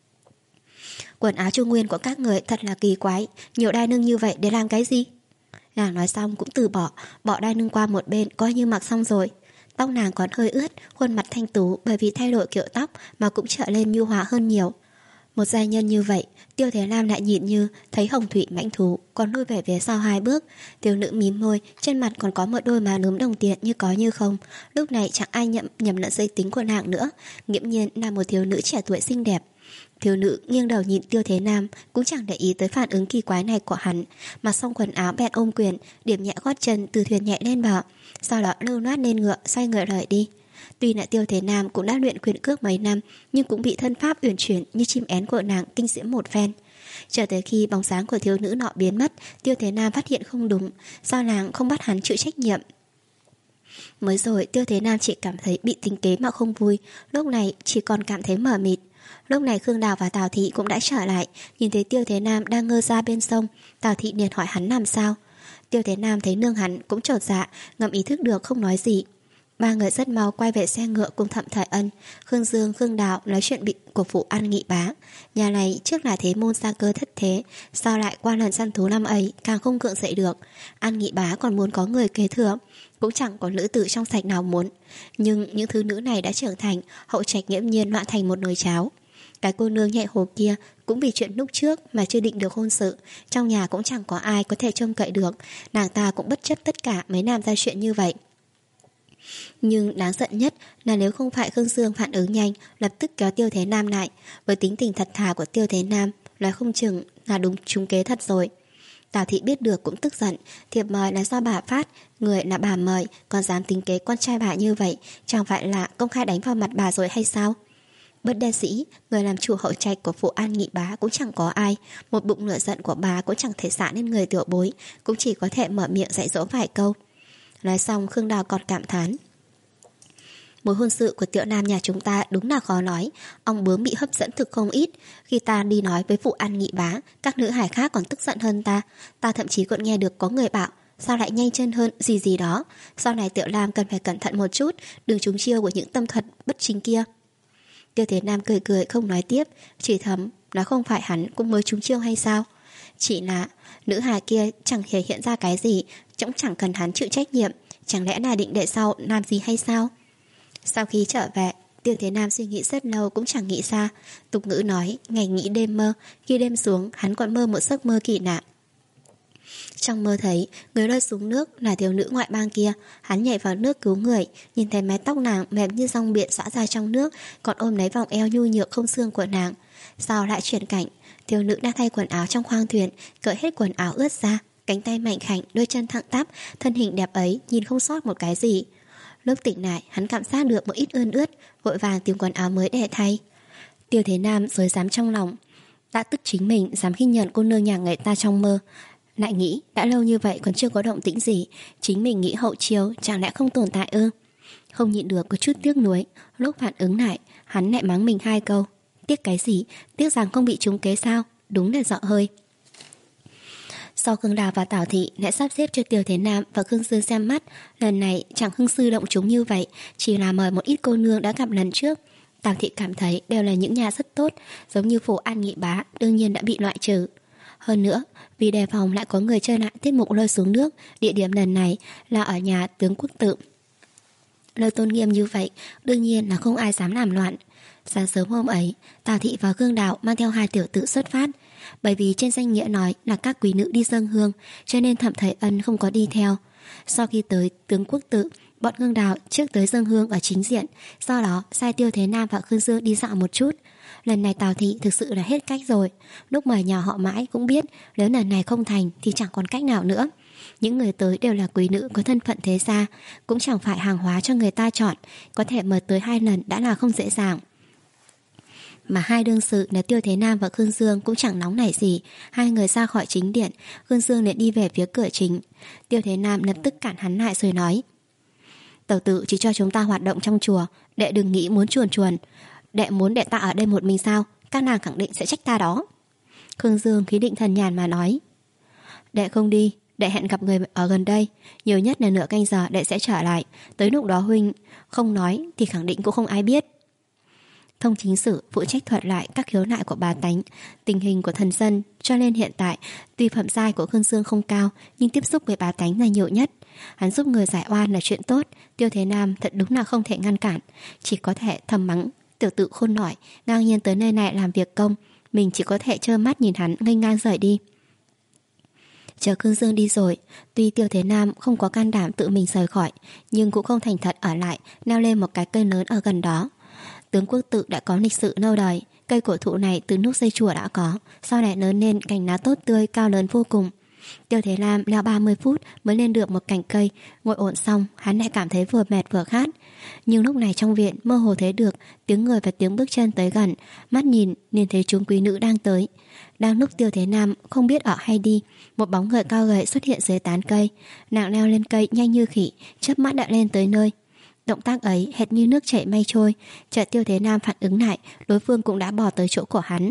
Quần áo Trung Nguyên của các người thật là kỳ quái, nhiều đai nưng như vậy để làm cái gì? Nàng nói xong cũng từ bỏ, bỏ đai nưng qua một bên, coi như mặc xong rồi. Tóc nàng còn hơi ướt, khuôn mặt thanh tú bởi vì thay đổi kiểu tóc mà cũng trở lên nhu hòa hơn nhiều. Một giai nhân như vậy, Tiêu Thế Nam lại nhìn như thấy hồng thủy mãnh thú, còn lui về phía sau hai bước. Thiếu nữ mím môi, trên mặt còn có một đôi má núm đồng tiền như có như không. Lúc này chẳng ai nhậm nhầm lẫn giới tính của nàng nữa, nghiễm nhiên là một thiếu nữ trẻ tuổi xinh đẹp. Thiếu nữ nghiêng đầu nhìn Tiêu Thế Nam, cũng chẳng để ý tới phản ứng kỳ quái này của hắn, mặc xong quần áo bèn ôm quyền, điểm nhẹ gót chân từ thuyền nhẹ lên bờ, sau đó lưu loát lên ngựa xoay người rời đi. Tuy là Tiêu Thế Nam cũng đã luyện quyền cước mấy năm, nhưng cũng bị thân pháp uyển chuyển như chim én của nàng kinh diễm một phen. Chờ tới khi bóng dáng của thiếu nữ nọ biến mất, Tiêu Thế Nam phát hiện không đúng, sao nàng không bắt hắn chịu trách nhiệm. Mới rồi Tiêu Thế Nam chỉ cảm thấy bị tính kế mà không vui, lúc này chỉ còn cảm thấy mờ mịt. Lúc này Khương Đào và Tào Thị cũng đã trở lại, nhìn thấy Tiêu Thế Nam đang ngơ ra bên sông. Tào Thị liền hỏi hắn làm sao. Tiêu Thế Nam thấy nương hắn cũng chột dạ, ngầm ý thức được không nói gì. Ba người rất mau quay về xe ngựa cùng Thẩm Thời Ân. Khương Dương, Khương Đào nói chuyện bị của phụ An Nghị Bá. Nhà này trước là thế môn xa cơ thất thế, sao lại qua lần săn thú năm ấy càng không gượng dậy được. An Nghị Bá còn muốn có người kế thừa, cũng chẳng có nữ tử trong sạch nào muốn. Nhưng những thứ nữ này đã trưởng thành, hậu trạch nghiễm nhiên loạn thành một nồi cháo. Cái cô nương nhẹ hồ kia cũng vì chuyện lúc trước mà chưa định được hôn sự, trong nhà cũng chẳng có ai có thể trông cậy được, nàng ta cũng bất chấp tất cả mới làm ra chuyện như vậy. Nhưng đáng giận nhất là nếu không phải Khương Dương phản ứng nhanh, lập tức kéo Tiêu Thế Nam lại. Với tính tình thật thà của Tiêu Thế Nam, nói không chừng là đúng trúng kế thật rồi. Tào thị biết được cũng tức giận. Thiệp mời là do bà phát, người là bà mời, còn dám tính kế con trai bà như vậy, chẳng phải là công khai đánh vào mặt bà rồi hay sao? Bất đa sĩ, người làm chủ hậu trạch của phụ An Nghị Bá cũng chẳng có ai. Một bụng lửa giận của bà cũng chẳng thể xả lên người tiểu bối, cũng chỉ có thể mở miệng dạy dỗ vài câu. Nói xong Khương Đào còn cảm thán: mối hôn sự của Tiểu Nam nhà chúng ta đúng là khó nói. Ông bướm bị hấp dẫn thực không ít. Khi ta đi nói với phụ An Nghị Bá, các nữ hải khác còn tức giận hơn ta. Ta thậm chí còn nghe được có người bảo sao lại nhanh chân hơn gì gì đó. Sau này Tiểu Nam cần phải cẩn thận một chút, đừng trúng chiêu của những tâm thuật bất chính kia. Tiêu Thế Nam cười cười không nói tiếp, chỉ thầm nó không phải hắn cũng mới trúng chiêu hay sao. Chỉ là nữ hài kia chẳng thể hiện ra cái gì, cũng chẳng cần hắn chịu trách nhiệm. Chẳng lẽ là định để sau làm gì hay sao? Sau khi trở về, Tiêu Thế Nam suy nghĩ rất lâu cũng chẳng nghĩ ra. Tục ngữ nói ngày nghĩ đêm mơ, khi đêm xuống hắn còn mơ một giấc mơ kỳ lạ. Trong mơ thấy người rơi xuống nước là thiếu nữ ngoại bang kia. Hắn nhảy vào nước cứu người, nhìn thấy mái tóc nàng mềm như rong biển xõa ra trong nước, còn ôm lấy vòng eo nhu nhược không xương của nàng. Sau lại chuyển cảnh, thiếu nữ đang thay quần áo trong khoang thuyền, cởi hết quần áo ướt ra, cánh tay mảnh khảnh, đôi chân thẳng tắp, thân hình đẹp ấy nhìn không sót một cái gì. Lúc tỉnh lại, hắn cảm giác được một ít ươn ướt, vội vàng tìm quần áo mới để thay. Tiêu Thế Nam rối dám trong lòng, đã tức chính mình dám khinh nhẫn cô nương nhà người ta trong mơ. Lại nghĩ đã lâu như vậy còn chưa có động tĩnh gì, chính mình nghĩ hậu chiêu chẳng lẽ không tồn tại ư? Không nhịn được có chút tiếc nuối. Lúc phản ứng lại, hắn lại mắng mình hai câu. Tiếc cái gì? Tiếc rằng không bị trúng kế sao? Đúng là dọ hơi. Sau Khương Đào và Tào thị lại sắp xếp cho Tiêu Thế Nam và Khương Sư xem mắt. Lần này chẳng hưng sư động chúng như vậy, chỉ là mời một ít cô nương đã gặp lần trước. Tào thị cảm thấy đều là những nhà rất tốt, giống như phủ An Nghị Bá đương nhiên đã bị loại trừ. Hơn nữa, vì đề phòng lại có người chơi lại tiết mục rơi xuống nước, địa điểm lần này là ở nhà tướng quốc tự. Nơi tôn nghiêm như vậy, đương nhiên là không ai dám làm loạn. Sáng sớm hôm ấy, Tào thị và Khương Đào mang theo hai tiểu tử xuất phát. Bởi vì trên danh nghĩa nói là các quý nữ đi dâng hương, cho nên Thẩm Thời Ân không có đi theo. Sau khi tới tướng quốc tự, bọn Khương Đào trước tới dâng hương ở chính diện, sau đó sai Tiêu Thế Nam và Khương Dương đi dạo một chút. Lần này Tào thị thực sự là hết cách rồi. Lúc mời nhà họ Mãi cũng biết nếu lần này không thành thì chẳng còn cách nào nữa. Những người tới đều là quý nữ có thân phận thế gia, cũng chẳng phải hàng hóa cho người ta chọn, có thể mời tới hai lần đã là không dễ dàng. Mà hai đương sự là Tiêu Thế Nam và Khương Dương cũng chẳng nóng nảy gì. Hai người ra khỏi chính điện, Khương Dương lại đi về phía cửa chính. Tiêu Thế Nam lập tức cản hắn lại rồi nói: Tẩu tự chỉ cho chúng ta hoạt động trong chùa, đệ đừng nghĩ muốn chuồn chuồn. Đệ muốn đệ ta ở đây một mình sao? Các nàng khẳng định sẽ trách ta đó. Khương Dương khí định thần nhàn mà nói: Đệ không đi, đệ hẹn gặp người ở gần đây, nhiều nhất là nửa canh giờ đệ sẽ trở lại. Tới lúc đó huynh không nói thì khẳng định cũng không ai biết. Thông chính sử phụ trách thuật lại các khiếu nại của bà tánh, tình hình của thần dân, cho nên hiện tại tuy phẩm giai của Khương Dương không cao, nhưng tiếp xúc với bà tánh là nhiều nhất. Hắn giúp người giải oan là chuyện tốt. Tiêu Thế Nam thật đúng là không thể ngăn cản, chỉ có thể thầm mắng tiểu tự khôn nổi, ngang nhiên tới nơi này làm việc công. Mình chỉ có thể trơ mắt nhìn hắn nghênh ngang rời đi. Chờ Khương Dương đi rồi, tuy Tiêu Thế Nam không có can đảm tự mình rời khỏi, nhưng cũng không thành thật ở lại, leo lên một cái cây lớn ở gần đó. Tướng quốc tự đã có lịch sử lâu đời, cây cổ thụ này từ lúc xây chùa đã có, sau này lớn lên cành lá tốt tươi cao lớn vô cùng. Tiêu Thế Nam leo ba mươi phút mới lên được một cành cây, ngồi ổn xong hắn lại cảm thấy vừa mệt vừa khát. Nhưng lúc này trong viện mơ hồ thấy được tiếng người và tiếng bước chân tới gần, mắt nhìn nên thấy chúng quý nữ đang tới. Đang lúc Tiêu Thế Nam không biết ở hay đi, một bóng người cao gầy xuất hiện dưới tán cây. Nàng leo lên cây nhanh như khỉ, chớp mắt đã lên tới nơi. Động tác ấy hệt như nước chảy mây trôi. Chợt Tiêu Thế Nam phản ứng lại, đối phương cũng đã bò tới chỗ của hắn.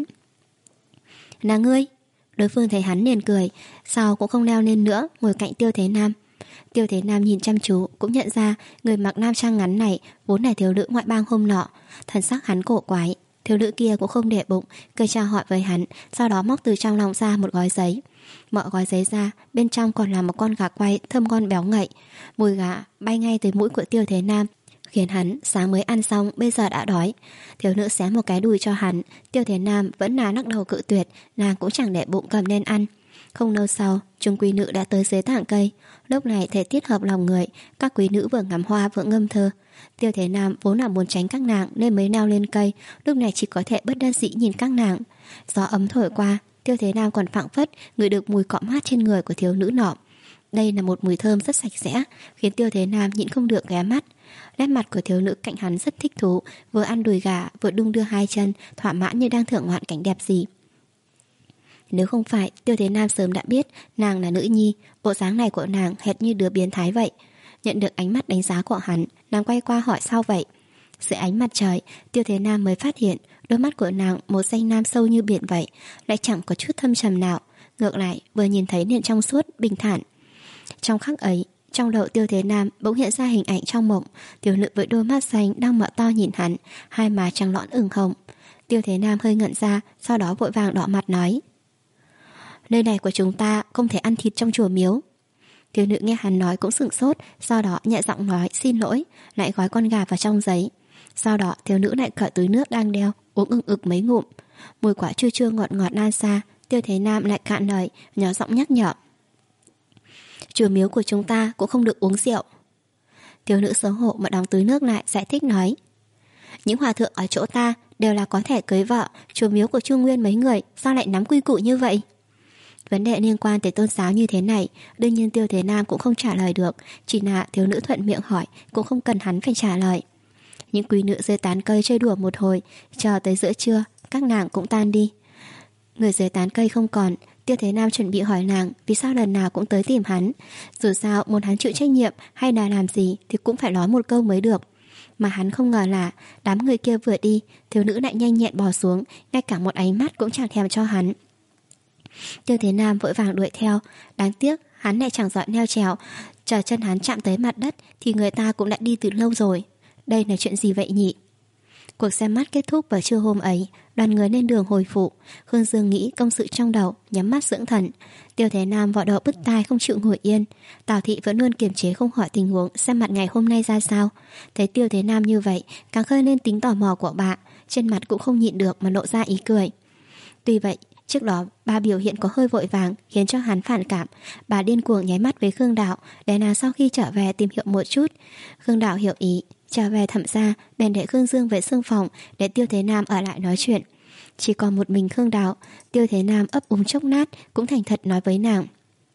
Là ngươi? Đối phương thấy hắn liền cười, sau cũng không leo lên nữa, ngồi cạnh Tiêu Thế Nam. Tiêu Thế Nam nhìn chăm chú cũng nhận ra người mặc nam trang ngắn này vốn là thiếu nữ ngoại bang hôm nọ. Thần sắc hắn cổ quái. Thiếu nữ kia cũng không để bụng, cười chào hỏi với hắn, sau đó móc từ trong lòng ra một gói giấy. Mở gói giấy ra, bên trong còn là một con gà quay thơm ngon béo ngậy. Mùi gà bay ngay tới mũi của Tiêu Thế Nam, khiến hắn sáng mới ăn xong bây giờ đã đói. Thiếu nữ xé một cái đùi cho hắn. Tiêu Thế Nam vẫn là lắc đầu cự tuyệt, nàng cũng chẳng để bụng cầm lên ăn. Không lâu sau, chúng quý nữ đã tới dưới tảng cây. Lúc này thời tiết hợp lòng người, các quý nữ vừa ngắm hoa vừa ngâm thơ. Tiêu Thế Nam vốn là muốn tránh các nàng nên mới leo lên cây, lúc này chỉ có thể bất đắc dĩ nhìn các nàng. Gió ấm thổi qua, Tiêu Thế Nam còn phảng phất ngửi được mùi cọ mát trên người của thiếu nữ nọ. Đây là một mùi thơm rất sạch sẽ, khiến Tiêu Thế Nam nhịn không được ghé mắt. Nét mặt của thiếu nữ cạnh hắn rất thích thú, vừa ăn đùi gà vừa đung đưa hai chân, thỏa mãn như đang thưởng ngoạn cảnh đẹp gì. Nếu không phải Tiêu Thế Nam sớm đã biết nàng là nữ nhi, bộ dáng này của nàng hệt như đứa biến thái vậy. Nhận được ánh mắt đánh giá của hắn, nàng quay qua hỏi sao vậy. Dưới ánh mặt trời, Tiêu Thế Nam mới phát hiện đôi mắt của nàng màu xanh lam sâu như biển vậy, lại chẳng có chút thâm trầm nào. Ngược lại vừa nhìn thấy liền trong suốt, bình thản. Trong khắc ấy, trong đầu Tiêu Thế Nam bỗng hiện ra hình ảnh trong mộng, thiếu nữ với đôi mắt xanh đang mở to nhìn hắn, hai má trắng nõn ửng hồng. Tiêu Thế Nam hơi ngẩn ra, sau đó vội vàng đỏ mặt nói: nơi này của chúng ta không thể ăn thịt trong chùa miếu. Thiếu nữ nghe hắn nói cũng sửng sốt, sau đó nhẹ giọng nói xin lỗi, lại gói con gà vào trong giấy. Sau đó thiếu nữ lại cởi túi nước đang đeo, uống ưng ực mấy ngụm. Mùi quả chua chua ngọt ngọt lan xa. Tiêu Thế Nam lại cạn lời, nhỏ giọng nhắc nhở: chùa miếu của chúng ta cũng không được uống rượu. Thiếu nữ xấu hổ mà đóng túi nước lại, giải thích nói: những hòa thượng ở chỗ ta đều là có thể cưới vợ, chùa miếu của Trung Nguyên mấy người sao lại nắm quy củ như vậy? Vấn đề liên quan tới tôn giáo như thế này, đương nhiên Tiêu Thế Nam cũng không trả lời được, chỉ là thiếu nữ thuận miệng hỏi, cũng không cần hắn phải trả lời. Những quý nữ dưới tán cây chơi đùa một hồi, chờ tới giữa trưa, các nàng cũng tan đi. Người dưới tán cây không còn, Tiêu Thế Nam chuẩn bị hỏi nàng vì sao lần nào cũng tới tìm hắn. Dù sao muốn hắn chịu trách nhiệm hay là làm gì thì cũng phải nói một câu mới được. Mà hắn không ngờ là đám người kia vừa đi, thiếu nữ lại nhanh nhẹn bò xuống, ngay cả một ánh mắt cũng chẳng thèm cho hắn. Tiêu Thế Nam vội vàng đuổi theo, đáng tiếc hắn lại chẳng giỏi leo trèo, chờ chân hắn chạm tới mặt đất thì người ta cũng đã đi từ lâu rồi. Đây là chuyện gì vậy nhỉ? Cuộc xem mắt kết thúc vào trưa hôm ấy, đoàn người lên đường hồi phụ. Khương Dương nghĩ công sự trong đầu, nhắm mắt dưỡng thần. Tiêu Thế Nam vò đầu bứt tai không chịu ngồi yên. Tào Thị vẫn luôn kiềm chế không hỏi tình huống xem mặt ngày hôm nay ra sao. Thấy Tiêu Thế Nam như vậy, càng khơi lên tính tò mò của bà, trên mặt cũng không nhịn được mà lộ ra ý cười. Tuy vậy, trước đó bà biểu hiện có hơi vội vàng, khiến cho hắn phản cảm. Bà điên cuồng nháy mắt với Khương Đạo, để nàng sau khi trở về tìm hiểu một chút. Khương Đạo hiểu ý, trở về thẩm gia, bèn để Khương Dương về xương phòng để Tiêu Thế Nam ở lại nói chuyện. Chỉ còn một mình Khương Đạo, Tiêu Thế Nam ấp úng chốc nát cũng thành thật nói với nàng.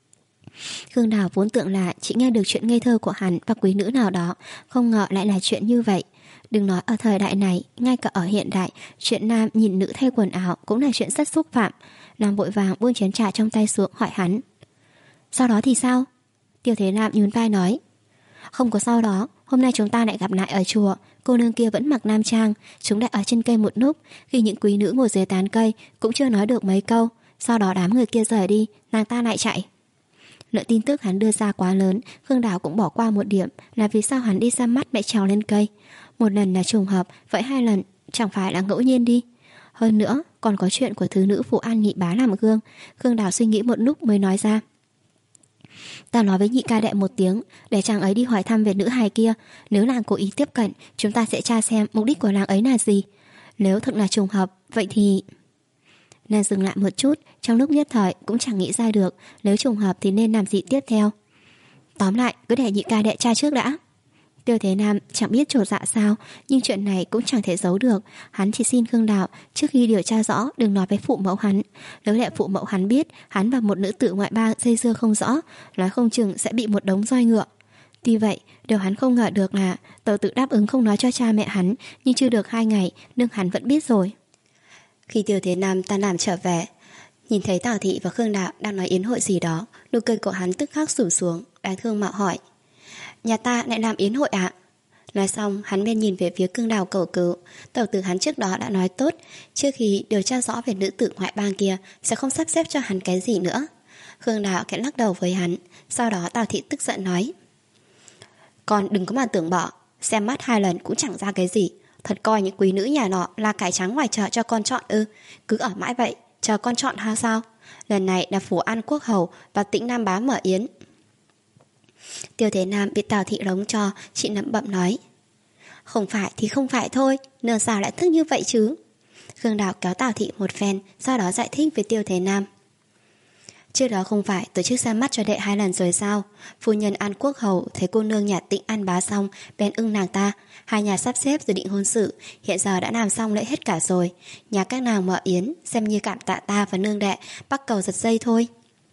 Khương Đạo vốn tưởng là chỉ nghe được chuyện ngây thơ của hắn và quý nữ nào đó, không ngờ lại là chuyện như vậy. Đừng nói ở thời đại này, ngay cả ở hiện đại, chuyện nam nhìn nữ thay quần áo cũng là chuyện rất xúc phạm. Nàng vội vàng buông chén trà trong tay xuống hỏi hắn: sau đó thì sao? Tiêu Thế Nam nhún vai nói: không có sau đó, hôm nay chúng ta lại gặp lại ở chùa. Cô nương kia vẫn mặc nam trang, chúng lại ở trên cây một lúc. Khi những quý nữ ngồi dưới tán cây cũng chưa nói được mấy câu, sau đó đám người kia rời đi, nàng ta lại chạy. Lượng tin tức hắn đưa ra quá lớn, Khương Đào cũng bỏ qua một điểm là vì sao hắn đi ra mắt lại trèo lên cây. Một lần là trùng hợp, vậy hai lần chẳng phải là ngẫu nhiên đi. Hơn nữa còn có chuyện của thứ nữ Phụ An Nhị Bá làm gương. Khương Đào suy nghĩ một lúc mới nói ra: ta nói với nhị ca đệ một tiếng, để chàng ấy đi hỏi thăm về nữ hài kia. Nếu nàng cố ý tiếp cận, chúng ta sẽ tra xem mục đích của nàng ấy là gì. Nếu thật là trùng hợp, vậy thì... Nàng dừng lại một chút, trong lúc nhất thời cũng chẳng nghĩ ra được nếu trùng hợp thì nên làm gì tiếp theo. Tóm lại, cứ để nhị ca đệ tra trước đã. Tiêu Thế Nam chẳng biết trột dạ sao, nhưng chuyện này cũng chẳng thể giấu được. Hắn chỉ xin Khương Đạo trước khi điều tra rõ đừng nói với phụ mẫu hắn. Nếu để phụ mẫu hắn biết hắn và một nữ tử ngoại bang dây dưa không rõ, nói không chừng sẽ bị một đống roi ngựa. Tuy vậy, điều hắn không ngờ được là Tàu Tự đáp ứng không nói cho cha mẹ hắn, nhưng chưa được hai ngày, nương hắn vẫn biết rồi. Khi Tiêu Thế Nam tan làm trở về, nhìn thấy Tào Thị và Khương Đạo đang nói yến hội gì đó, nụ cười của hắn tức khắc sụp xuống, đáng thương mạo hỏi: nhà ta lại làm yến hội ạ? À? Nói xong hắn bên nhìn về phía Khương Đào cầu cứu. Tàu tử hắn trước đó đã nói tốt, trước khi điều tra rõ về nữ tử ngoại bang kia sẽ không sắp xếp cho hắn cái gì nữa. Khương Đào khẽ lắc đầu với hắn. Sau đó Tào Thị tức giận nói: Con đừng có mà tưởng bỏ, xem mắt hai lần cũng chẳng ra cái gì. Thật coi những quý nữ nhà nọ là cải trắng ngoài chợ cho con chọn ư? Cứ ở mãi vậy, chờ con chọn ha sao? Lần này là Phủ An Quốc Hầu và Tĩnh Nam Bá mở yến. Tiêu Thế Nam bị Tào Thị rống cho, chị lẩm bẩm nói: Không phải thì không phải thôi, nương sao lại thức như vậy chứ? Khương Đào kéo Tào Thị một phen, sau đó giải thích với Tiêu Thế Nam: Trước đó không phải tổ chức ra mắt cho đệ hai lần rồi sao? Phu nhân An Quốc Hầu thấy cô nương nhà Tĩnh An Bá xong bèn ưng nàng ta. Hai nhà sắp xếp rồi định hôn sự, hiện giờ đã làm xong lễ hết cả rồi. Nhà các nàng mở yến, xem như cảm tạ ta và nương đệ, bắt cầu giật dây thôi.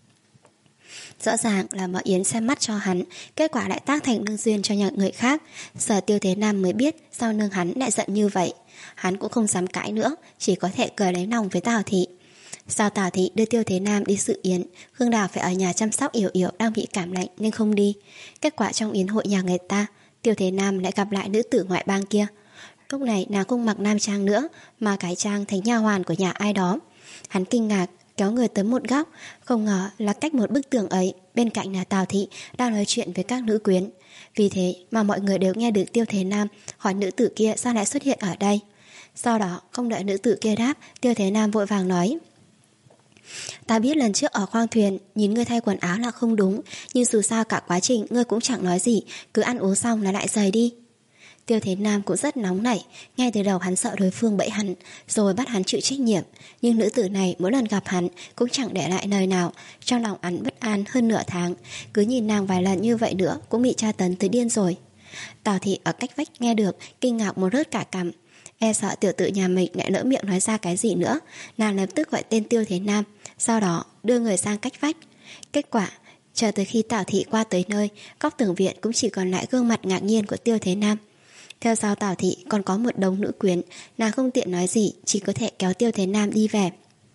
Rõ ràng là mở yến xem mắt cho hắn, kết quả lại tác thành nương duyên cho nhà người khác. Giờ Tiêu Thế Nam mới biết sao nương hắn lại giận như vậy. Hắn cũng không dám cãi nữa, chỉ có thể cười lấy lòng với Tào Thị. Sao Tào Thị đưa Tiêu Thế Nam đi dự yến, Khương Đào phải ở nhà chăm sóc Yểu Yểu đang bị cảm lạnh nên không đi. Kết quả trong yến hội nhà người ta, Tiêu Thế Nam lại gặp lại nữ tử ngoại bang kia. Lúc này nàng không mặc nam trang nữa, mà cải trang thành nha hoàn của nhà ai đó. Hắn kinh ngạc kéo người tới một góc, không ngờ là cách một bức tường ấy, bên cạnh là Tào Thị đang nói chuyện với các nữ quyến. Vì thế mà mọi người đều nghe được Tiêu Thế Nam hỏi nữ tử kia sao lại xuất hiện ở đây. Sau đó không đợi nữ tử kia đáp, Tiêu Thế Nam vội vàng nói: Ta biết lần trước ở khoang thuyền nhìn ngươi thay quần áo là không đúng, nhưng dù sao cả quá trình ngươi cũng chẳng nói gì, cứ ăn uống xong là lại rời đi. Tiêu Thế Nam cũng rất nóng nảy, ngay từ đầu hắn sợ đối phương bẫy hắn, rồi bắt hắn chịu trách nhiệm. Nhưng nữ tử này mỗi lần gặp hắn cũng chẳng để lại lời nào, trong lòng hắn bất an hơn nửa tháng. Cứ nhìn nàng vài lần như vậy nữa cũng bị tra tấn tới điên rồi. Tào Thị ở cách vách nghe được, kinh ngạc muốn rớt cả cằm. E sợ tiểu tử nhà mình lại lỡ miệng nói ra cái gì nữa, nàng lập tức gọi tên Tiêu Thế Nam, sau đó đưa người sang cách vách. Kết quả chờ tới khi Tào Thị qua tới nơi, góc tường viện cũng chỉ còn lại gương mặt ngạc nhiên của Tiêu Thế Nam. Theo sau Tào Thị còn có một đống nữ quyến, nàng không tiện nói gì, chỉ có thể kéo Tiêu Thế Nam đi về.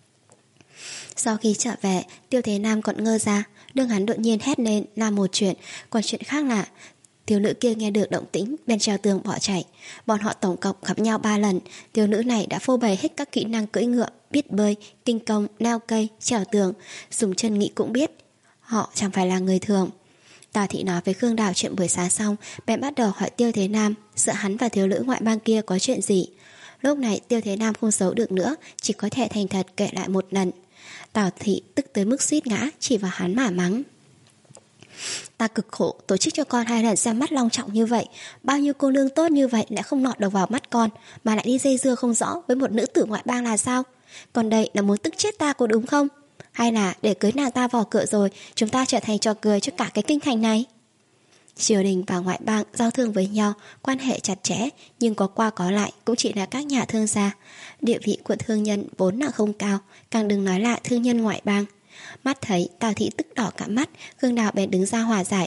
Sau khi trở về, Tiêu Thế Nam còn ngơ ra, đương hắn đột nhiên hét lên là một chuyện, còn chuyện khác là thiếu nữ kia nghe được động tĩnh bèn trèo tường bỏ chạy. Bọn họ tổng cộng gặp nhau ba lần. Thiếu nữ này đã phô bày hết các kỹ năng cưỡi ngựa, biết bơi, kinh công, leo cây, trèo tường, dùng chân nghĩ cũng biết. Họ chẳng phải là người thường. Tào Thị nói với Khương Đào chuyện buổi sáng xong, bèn bắt đầu hỏi Tiêu Thế Nam sợ hắn và thiếu nữ ngoại bang kia có chuyện gì. Lúc này Tiêu Thế Nam không giấu được nữa, chỉ có thể thành thật kể lại một lần. Tào Thị tức tới mức suýt ngã, chỉ vào hắn mà mắng: Ta cực khổ tổ chức cho con hai lần xem mắt long trọng như vậy, bao nhiêu cô nương tốt như vậy lại không lọt đầu vào mắt con, mà lại đi dây dưa không rõ với một nữ tử ngoại bang là sao? Còn đây là muốn tức chết ta có đúng không? Hay là để cưới nàng ta vào cửa rồi chúng ta trở thành trò cười cho cả cái kinh thành này? Triều đình và ngoại bang giao thương với nhau, quan hệ chặt chẽ, nhưng có qua có lại cũng chỉ là các nhà thương gia. Địa vị của thương nhân vốn là không cao, càng đừng nói là thương nhân ngoại bang. Mắt thấy Tào Thị tức đỏ cả mắt, Khương Đào bèn đứng ra hòa giải: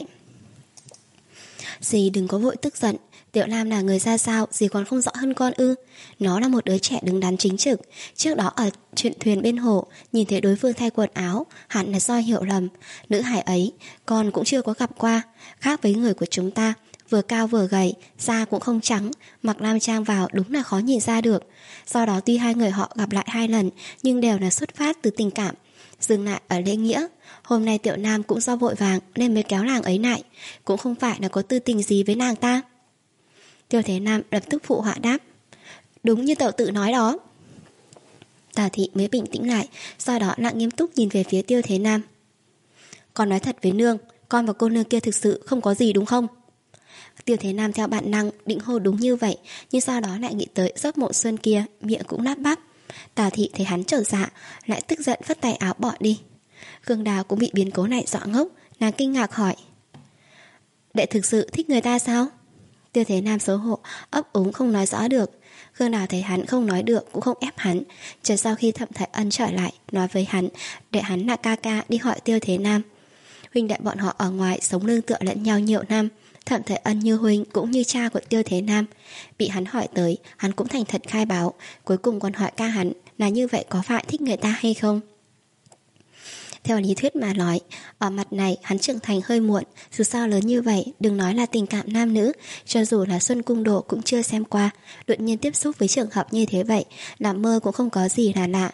Dì đừng có vội tức giận, Tiểu Lam là người ra sao dì còn không rõ hơn con ư? Nó là một đứa trẻ đứng đắn chính trực. Trước đó ở chuyện thuyền bên hồ, nhìn thấy đối phương thay quần áo, hẳn là do hiểu lầm. Nữ hải ấy con cũng chưa có gặp qua, khác với người của chúng ta, vừa cao vừa gầy, da cũng không trắng, mặc nam trang vào đúng là khó nhìn ra được. Do đó tuy hai người họ gặp lại hai lần, nhưng đều là xuất phát từ tình cảm, dừng lại ở lễ nghĩa. Hôm nay Tiểu Nam cũng do vội vàng nên mới kéo nàng ấy lại, cũng không phải là có tư tình gì với nàng ta. Tiêu Thế Nam lập tức phụ họa đáp: Đúng như tẩu tự nói đó. Tào Thị mới bình tĩnh lại, sau đó lại nghiêm túc nhìn về phía Tiêu Thế Nam: Con nói thật với nương, con và cô nương kia thực sự không có gì đúng không? Tiêu Thế Nam theo bản năng định hô đúng như vậy, nhưng sau đó lại nghĩ tới giấc mộng xuân kia, miệng cũng lắp bắp. Tào Thị thấy hắn trở dạ, lại tức giận phất tay áo bỏ đi. Khương Đào cũng bị biến cố này dọa ngốc, nàng kinh ngạc hỏi: Đệ thực sự thích người ta sao? Tiêu Thế Nam xấu hổ ấp úng không nói rõ được. Khương Đào thấy hắn không nói được cũng không ép hắn. Chờ sau khi Thẩm Thái Ân trở lại, nói với hắn để hắn là ca ca đi hỏi Tiêu Thế Nam. Huynh đệ bọn họ ở ngoài sống lương tựa lẫn nhau nhiều năm. Thẩm Thái Ân như huynh cũng như cha của Tiêu Thế Nam. Bị hắn hỏi tới, hắn cũng thành thật khai báo, cuối cùng còn hỏi ca hắn là như vậy có phải thích người ta hay không. Theo lý thuyết mà nói, ở mặt này hắn trưởng thành hơi muộn, dù sao lớn như vậy, đừng nói là tình cảm nam nữ, cho dù là Xuân Cung Đồ cũng chưa xem qua, đột nhiên tiếp xúc với trường hợp như thế vậy, làm mơ cũng không có gì là lạ.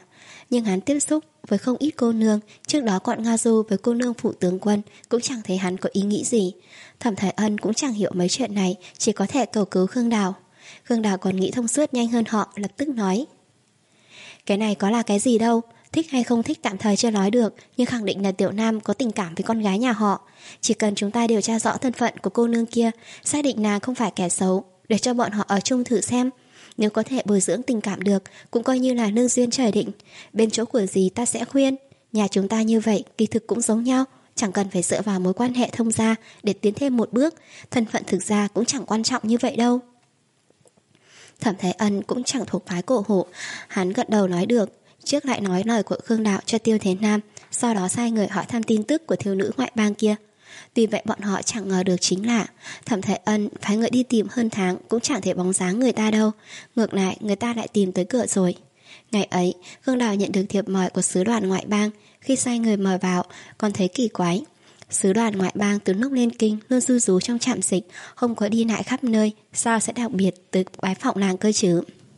Nhưng hắn tiếp xúc với không ít cô nương, trước đó còn ngao du với cô nương phụ tướng quân, cũng chẳng thấy hắn có ý nghĩ gì. Thẩm Thái Ân cũng chẳng hiểu mấy chuyện này, chỉ có thể cầu cứu Khương Đào. Khương Đào còn nghĩ thông suốt nhanh hơn họ, lập tức nói: cái này có là cái gì đâu, thích hay không thích tạm thời chưa nói được, nhưng khẳng định là Tiểu Nam có tình cảm với con gái nhà họ. Chỉ cần chúng ta điều tra rõ thân phận của cô nương kia, xác định nàng không phải kẻ xấu, để cho bọn họ ở chung thử xem. Nếu có thể bồi dưỡng tình cảm được, cũng coi như là nương duyên trời định. Bên chỗ của dì ta sẽ khuyên, nhà chúng ta như vậy kỳ thực cũng giống nhau, chẳng cần phải dựa vào mối quan hệ thông gia để tiến thêm một bước. Thân phận thực ra cũng chẳng quan trọng như vậy đâu. Thẩm Thái Ân cũng chẳng thuộc phái cổ hủ, hắn gật đầu nói được, trước lại nói lời của Khương Đạo cho Tiêu Thế Nam, sau đó sai người hỏi thăm tin tức của thiếu nữ ngoại bang kia. Tuy vậy bọn họ chẳng ngờ được chính là Thẩm Thái Ân phái người đi tìm hơn tháng cũng chẳng thể bóng dáng người ta đâu. Ngược lại người ta lại tìm tới cửa rồi. Ngày ấy Khương Đào nhận được thiệp mời của sứ đoàn ngoại bang. Khi sai người mời vào còn thấy kỳ quái. Sứ đoàn ngoại bang từ lúc lên kinh luôn du rú trong trạm dịch, không có đi lại khắp nơi, sao sẽ đặc biệt tới bái phỏng nàng cơ chứ?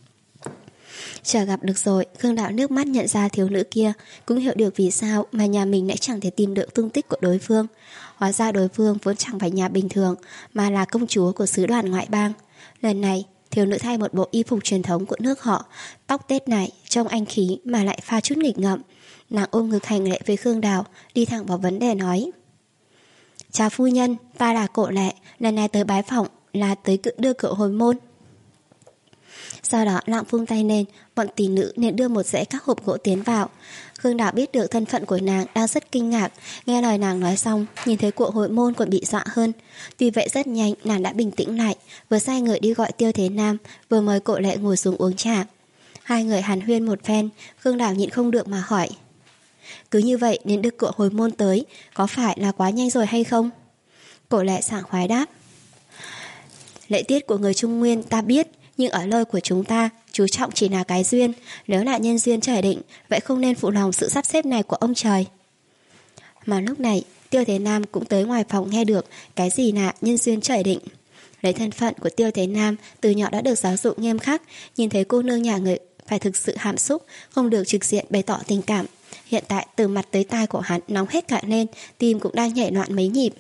Chờ gặp được rồi, Khương Đạo nước mắt nhận ra thiếu nữ kia, cũng hiểu được vì sao mà nhà mình lại chẳng thể tìm được tung tích của đối phương. Hóa ra đối phương vốn chẳng phải nhà bình thường, mà là công chúa của sứ đoàn ngoại bang. Lần này thiếu nữ thay một bộ y phục truyền thống của nước họ, tóc tết này trông anh khí mà lại pha chút nghịch ngợm. Nàng ôm ngực hành lễ với Khương Đào, đi thẳng vào vấn đề nói: chào phu nhân, ta là Cổ Lệ, lần này tới bái phỏng là tới cự đưa cậu hồi môn. Sau đó lặng vung tay lên, bọn tỷ nữ nên đưa một dãy các hộp gỗ tiến vào. Khương Đào biết được thân phận của nàng đang rất kinh ngạc, nghe lời nàng nói xong, nhìn thấy cuộc hội môn còn bị dọa hơn. Tuy vậy rất nhanh nàng đã bình tĩnh lại, vừa sai người đi gọi Tiêu Thế Nam, vừa mời Cổ Lệ ngồi xuống uống trà. Hai người hàn huyên một phen, Khương Đào nhịn không được mà hỏi: cứ như vậy nên được cậu hồi môn tới, có phải là quá nhanh rồi hay không? Cổ Lệ sảng khoái đáp: lễ tiết của người Trung Nguyên ta biết, nhưng ở nơi của chúng ta chú trọng chỉ là cái duyên. Nếu là nhân duyên trời định, vậy không nên phụ lòng sự sắp xếp này của ông trời. Mà lúc này Tiêu Thế Nam cũng tới ngoài phòng nghe được cái gì là nhân duyên trời định. Lấy thân phận của Tiêu Thế Nam, từ nhỏ đã được giáo dục nghiêm khắc, nhìn thấy cô nương nhà người phải thực sự hàm xúc, không được trực diện bày tỏ tình cảm. Hiện tại từ mặt tới tai của hắn nóng hết cả lên, tim cũng đang nhảy loạn mấy nhịp.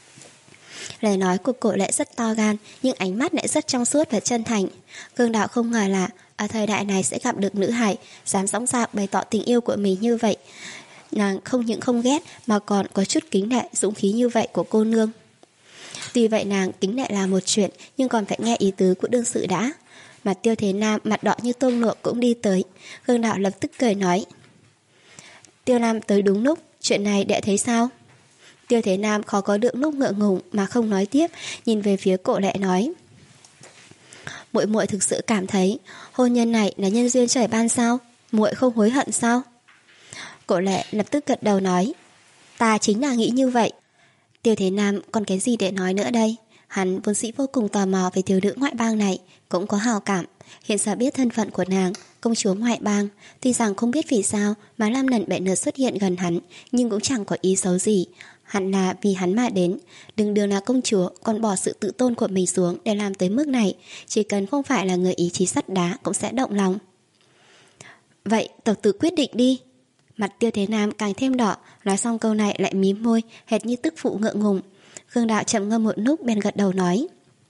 Lời nói của Cổ Lệ rất to gan, nhưng ánh mắt lại rất trong suốt và chân thành. Khương Đạo không ngờ là ở thời đại này sẽ gặp được nữ hài dám dõng dạc bày tỏ tình yêu của mình như vậy. Nàng không những không ghét mà còn có chút kính nể dũng khí như vậy của cô nương. Tuy vậy nàng kính nể là một chuyện, nhưng còn phải nghe ý tứ của đương sự đã. Mà Tiêu Thế Nam mặt đỏ như tôm luộc cũng đi tới. Khương Đạo lập tức cười nói: Tiêu Nam tới đúng lúc, chuyện này đệ thấy sao? Tiêu Thế Nam khó có được lúc ngượng ngùng mà không nói tiếp, nhìn về phía Cổ Lệ nói: muội muội thực sự cảm thấy hôn nhân này là nhân duyên trời ban sao? Muội không hối hận sao? Cổ Lệ lập tức gật đầu nói: ta chính là nghĩ như vậy. Tiêu Thế Nam còn cái gì để nói nữa đây? Hắn vốn dĩ vô cùng tò mò về thiếu nữ ngoại bang này, cũng có hào cảm. Hiện giờ biết thân phận của nàng, công chúa ngoại bang, tuy rằng không biết vì sao mà năm lần bảy lượt xuất hiện gần hắn, nhưng cũng chẳng có ý xấu gì. Hẳn là vì hắn mà đến. Đừng đường là công chúa còn bỏ sự tự tôn của mình xuống để làm tới mức này. Chỉ cần không phải là người ý chí sắt đá cũng sẽ động lòng. Vậy tộc tự quyết định đi. Mặt Tiêu Thế Nam càng thêm đỏ, nói xong câu này lại mím môi, hệt như tức phụ ngượng ngùng. Khương Đạo chậm ngâm một lúc bèn gật đầu nói: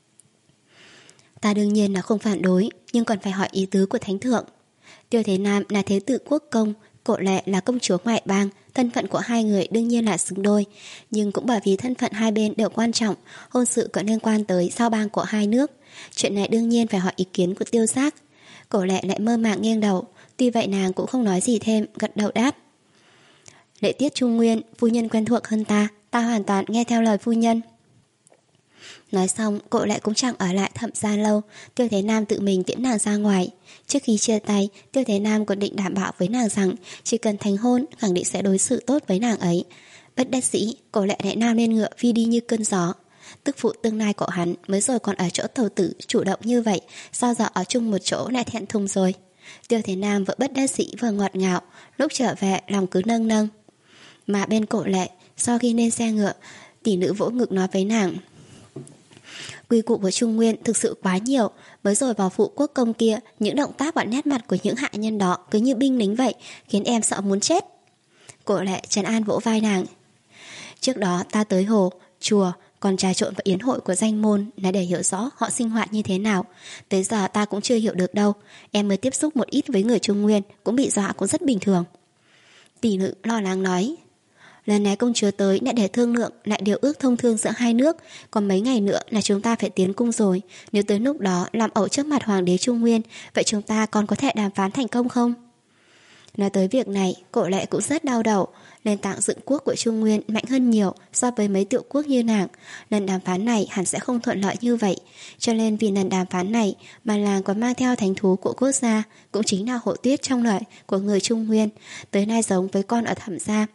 ta đương nhiên là không phản đối, nhưng còn phải hỏi ý tứ của thánh thượng. Tiêu Thế Nam là thế tử quốc công, Cổ Lệ là công chúa ngoại bang, thân phận của hai người đương nhiên là xứng đôi. Nhưng cũng bởi vì thân phận hai bên đều quan trọng, hôn sự có liên quan tới sao bang của hai nước. Chuyện này đương nhiên phải hỏi ý kiến của Tiêu Giác. Cổ Lệ lại mơ màng nghiêng đầu, tuy vậy nàng cũng không nói gì thêm, gật đầu đáp: lễ tiết Trung Nguyên, phu nhân quen thuộc hơn ta, ta hoàn toàn nghe theo lời phu nhân. Nói xong, Cổ Lệ cũng chẳng ở lại Thẩm gia lâu. Tiêu Thế Nam tự mình tiễn nàng ra ngoài. Trước khi chia tay, Tiêu Thế Nam còn định đảm bảo với nàng rằng chỉ cần thành hôn, khẳng định sẽ đối xử tốt với nàng ấy. Bất đắc dĩ, Cổ Lệ lại nam lên ngựa phi đi như cơn gió. Tức phụ tương lai của hắn mới rồi còn ở chỗ tàu tử chủ động như vậy, sao giờ ở chung một chỗ lại thẹn thùng rồi. Tiêu Thế Nam vừa bất đắc dĩ vừa ngọt ngào, lúc trở về lòng cứ nâng nâng. Mà bên Cổ Lệ, sau khi lên xe ngựa, tỷ nữ vỗ ngực nói với nàng: Quy củ của Trung Nguyên thực sự quá nhiều. Mới rồi vào phụ quốc công kia, những động tác và nét mặt của những hạ nhân đó cứ như binh lính vậy, khiến em sợ muốn chết. Cổ Lệ trấn an vỗ vai nàng. Trước đó ta tới hồ, chùa, còn trà trộn vào yến hội của danh môn là để hiểu rõ họ sinh hoạt như thế nào. Tới giờ ta cũng chưa hiểu được đâu. Em mới tiếp xúc một ít với người Trung Nguyên, cũng bị dọa cũng rất bình thường. Tỷ nữ lo lắng nói. Lần này công chúa tới đã để thương lượng lại điều ước thông thương giữa hai nước. Còn mấy ngày nữa là chúng ta phải tiến cung rồi. Nếu tới lúc đó làm ẩu trước mặt hoàng đế Trung Nguyên, vậy chúng ta còn có thể đàm phán thành công không? Nói tới việc này, Cổ Lệ cũng rất đau đầu. Nền tảng dựng quốc của Trung Nguyên mạnh hơn nhiều so với mấy tiểu quốc như nàng. Lần đàm phán này hẳn sẽ không thuận lợi như vậy. Cho nên vì lần đàm phán này mà làng còn mang theo thánh thú của quốc gia, cũng chính là Hộ Tuyết trong lời của người Trung Nguyên, tới nay giống với con ở Thẩm gia.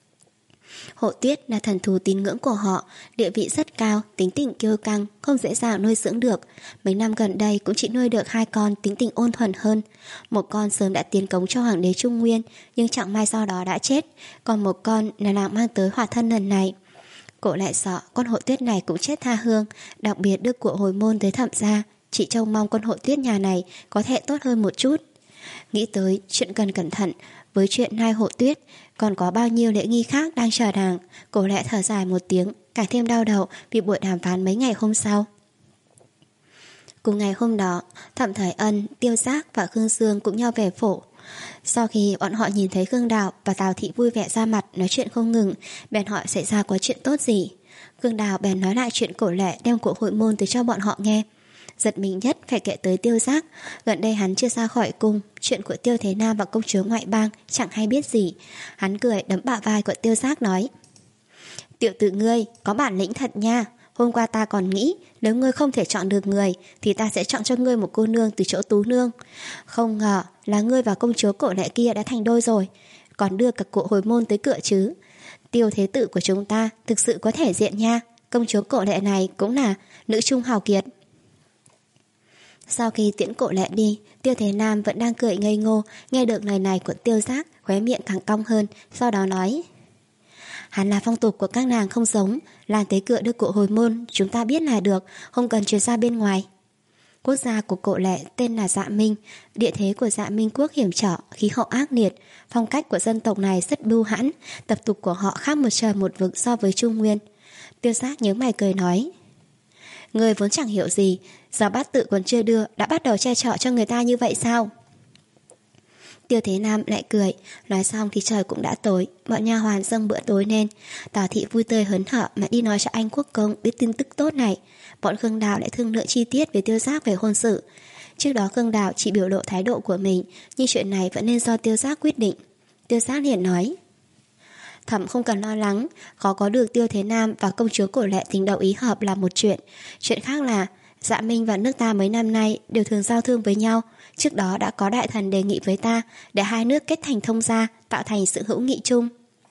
Hộ Tuyết là thần thú tín ngưỡng của họ, địa vị rất cao, tính tình kiêu căng, không dễ dàng nuôi dưỡng được. Mấy năm gần đây cũng chỉ nuôi được hai con tính tình ôn thuần hơn. Một con sớm đã tiến cống cho hoàng đế Trung Nguyên, nhưng chẳng may sau đó đã chết. Còn một con là nàng mang tới hỏa thân lần này. Cổ lại sợ con Hộ Tuyết này cũng chết tha hương, đặc biệt đưa của hồi môn tới Thẩm gia. Chị trông mong con Hộ Tuyết nhà này có thể tốt hơn một chút. Nghĩ tới chuyện cần cẩn thận với chuyện hai Hộ Tuyết, còn có bao nhiêu lễ nghi khác đang chờ nàng. Cổ Lệ thở dài một tiếng, càng thêm đau đầu vì buổi đàm phán mấy ngày hôm sau. Cùng ngày hôm đó, Thẩm Thời Ân, Tiêu Giác và Khương Dương cũng nhau về phổ. Sau khi bọn họ nhìn thấy Khương Đào và Tào Thị vui vẻ ra mặt nói chuyện không ngừng, bèn hỏi xảy ra có chuyện tốt gì. Khương Đào bèn nói lại chuyện Cổ Lệ đem của hội môn tới cho bọn họ nghe. Giật mình nhất phải kể tới Tiêu Giác. Gần đây hắn chưa ra khỏi cung, chuyện của Tiêu Thế Nam và công chúa ngoại bang chẳng hay biết gì. Hắn cười đấm bả vai của Tiêu Giác nói: Tiểu tử ngươi có bản lĩnh thật nha. Hôm qua ta còn nghĩ nếu ngươi không thể chọn được người thì ta sẽ chọn cho ngươi một cô nương từ chỗ Tú Nương. Không ngờ là ngươi và công chúa Cổ Lệ kia đã thành đôi rồi, còn đưa cả cụ hồi môn tới cửa chứ. Tiêu thế tử của chúng ta thực sự có thể diện nha. Công chúa Cổ Lệ này cũng là nữ trung hào kiệt. Sau khi tiễn Cổ Lệ đi, Tiêu Thế Nam vẫn đang cười ngây ngô. Nghe được lời này của Tiêu Giác, khóe miệng càng cong hơn. Sau đó nói: Hắn là phong tục của các nàng không giống. Làng tế cựa đưa cụ hồi môn chúng ta biết là được, không cần truyền ra bên ngoài. Quốc gia của Cổ Lệ tên là Dạ Minh. Địa thế của Dạ Minh quốc hiểm trở, khí hậu ác liệt. Phong cách của dân tộc này rất bưu hãn, tập tục của họ khác một trời một vực so với Trung Nguyên. Tiêu Giác nhớ mày cười nói: Người vốn chẳng hiểu gì, giờ bát tự còn chưa đưa đã bắt đầu che chở cho người ta như vậy sao? Tiêu Thế Nam lại cười. Nói xong thì trời cũng đã tối. Bọn nha hoàn dâng bữa tối lên. Tào Thị vui tươi hớn hở mà đi nói cho anh quốc công biết tin tức tốt này. Bọn Khương Đào lại thương lượng chi tiết về Tiêu Giác về hôn sự. Trước đó Khương Đào chỉ biểu lộ thái độ của mình, nhưng chuyện này vẫn nên do Tiêu Giác quyết định. Tiêu Giác liền nói: Thẩm không cần lo lắng, khó có được Tiêu Thế Nam và công chúa Cổ Lệ tình đầu ý hợp là một chuyện. Chuyện khác là Dạ Minh và nước ta mấy năm nay đều thường giao thương với nhau. Trước đó đã có đại thần đề nghị với ta để hai nước kết thành thông gia, tạo thành sự hữu nghị chung.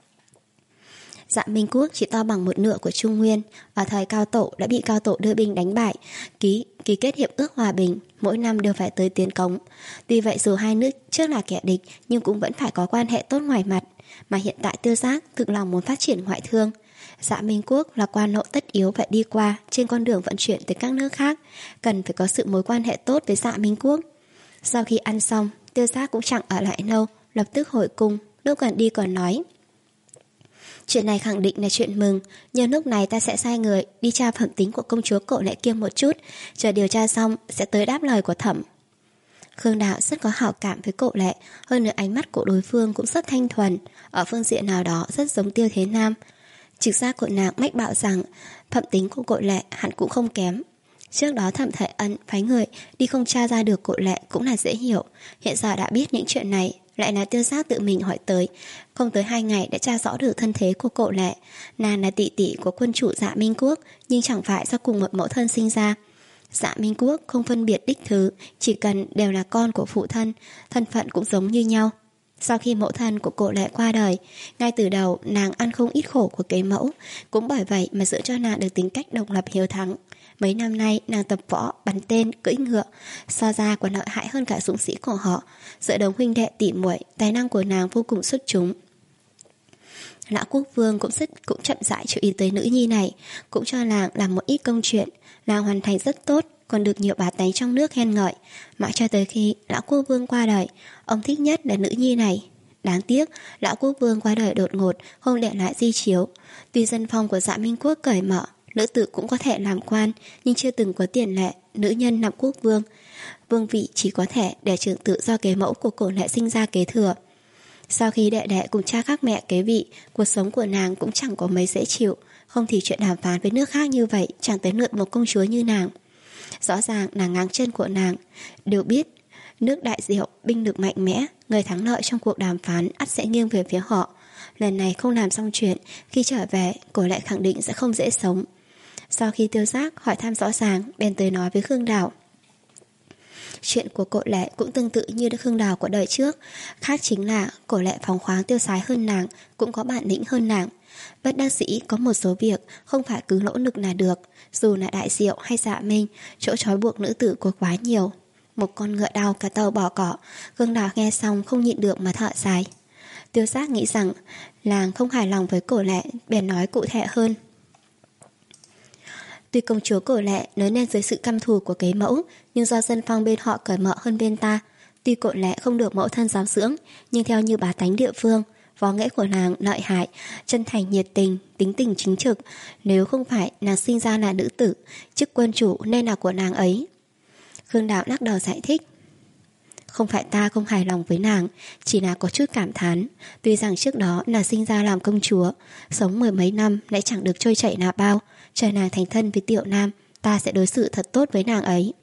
Dạ Minh quốc chỉ to bằng một nửa của Trung Nguyên, ở thời Cao Tổ đã bị Cao Tổ đưa binh đánh bại, ký ký kết hiệp ước hòa bình, mỗi năm đều phải tới tiến cống. Tuy vậy dù hai nước trước là kẻ địch nhưng cũng vẫn phải có quan hệ tốt ngoài mặt. Mà hiện tại Tiêu Giác thực lòng muốn phát triển ngoại thương. Dạ Minh quốc là quan lộ tất yếu phải đi qua trên con đường vận chuyển tới các nước khác, cần phải có sự mối quan hệ tốt với Dạ Minh quốc. Sau khi ăn xong, Tiêu Giác cũng chẳng ở lại lâu, lập tức hồi cung. Lúc gần đi còn nói: Chuyện này khẳng định là chuyện mừng, nhưng lúc này ta sẽ sai người đi tra phẩm tính của công chúa Cổ Lệ kia một chút, chờ điều tra xong sẽ tới đáp lời của Thẩm. Khương Đạo rất có hảo cảm với Cổ Lệ, hơn nữa ánh mắt của đối phương cũng rất thanh thuần, ở phương diện nào đó rất giống Tiêu Thế Nam. Trực giác của nàng mách bảo rằng phẩm tính của Cổ Lệ hẳn cũng không kém. Trước đó Thẩm Thời Ân phái người đi không tra ra được Cổ Lệ cũng là dễ hiểu. Hiện giờ đã biết những chuyện này, lại là Tiêu Giác tự mình hỏi tới, không tới hai ngày đã tra rõ được thân thế của Cổ Lệ. Nàng là tỷ tỷ của quân chủ Dạ Minh quốc, nhưng chẳng phải do cùng một mẫu thân sinh ra. Dạ Minh quốc không phân biệt đích thứ, chỉ cần đều là con của phụ thân, thân phận cũng giống như nhau. Sau khi mẫu thân của Cổ Lệ qua đời, ngay từ đầu nàng ăn không ít khổ của kế mẫu, cũng bởi vậy mà giữ cho nàng được tính cách độc lập hiếu thắng. Mấy năm nay nàng tập võ, bắn tên, cưỡi ngựa, so ra còn lợi hại hơn cả dũng sĩ của họ. Giữa đống huynh đệ tỉ muội, tài năng của nàng vô cùng xuất chúng. Lão quốc vương cũng rất cũng chậm rãi chú ý tới nữ nhi này, cũng cho nàng làm một ít công chuyện. Nàng hoàn thành rất tốt, còn được nhiều bá tánh trong nước khen ngợi. Mãi cho tới khi lão quốc vương qua đời, ông thích nhất là nữ nhi này. Đáng tiếc, lão quốc vương qua đời đột ngột, không để lại di chiếu. Tuy dân phong của Dạ Minh quốc cởi mở, nữ tử cũng có thể làm quan, nhưng chưa từng có tiền lệ nữ nhân làm quốc vương. Vương vị chỉ có thể để trưởng tử do kế mẫu của Cổ Lệ sinh ra kế thừa. Sau khi đệ đệ cùng cha khác mẹ kế vị, cuộc sống của nàng cũng chẳng có mấy dễ chịu. Không thì chuyện đàm phán với nước khác như vậy chẳng tới lượt một công chúa như nàng. Rõ ràng là ngáng chân của nàng. Đều biết nước Đại Diệu binh lực mạnh mẽ, người thắng lợi trong cuộc đàm phán ắt sẽ nghiêng về phía họ. Lần này không làm xong chuyện, khi trở về Cổ Lệ khẳng định sẽ không dễ sống. Sau khi Tiêu Giác hỏi thăm rõ ràng, bèn tới nói với Khương Đào. Chuyện của Cổ Lệ cũng tương tự như Khương Đào của đời trước, khác chính là Cổ Lệ phóng khoáng tiêu sái hơn nàng, cũng có bản lĩnh hơn nàng. Bất đắc dĩ có một số việc không phải cứ nỗ lực là được, dù là Đại Diệu hay Dạ Minh, chỗ trói buộc nữ tử có quá nhiều. Một con ngựa đau cả tàu bỏ cỏ. Khương Đào nghe xong không nhịn được mà thở dài. Tiêu Giác nghĩ rằng làng không hài lòng với Cổ Lệ, bèn nói cụ thể hơn. Tuy công chúa Cổ Lệ lớn lên dưới sự căm thù của kế mẫu, nhưng do dân phong bên họ cởi mở hơn bên ta. Tuy Cổ Lệ không được mẫu thân giáo dưỡng, nhưng theo như bá tánh địa phương, võ nghệ của nàng lợi hại, chân thành nhiệt tình, tính tình chính trực. Nếu không phải nàng sinh ra là nữ tử, chức quân chủ nên là của nàng ấy. Khương Đạo lắc đầu giải thích. Không phải ta không hài lòng với nàng, chỉ là có chút cảm thán. Tuy rằng trước đó là sinh ra làm công chúa, sống mười mấy năm lại chẳng được trôi chảy nào bao. Chờ nàng thành thân với Tiểu Nam, ta sẽ đối xử thật tốt với nàng ấy.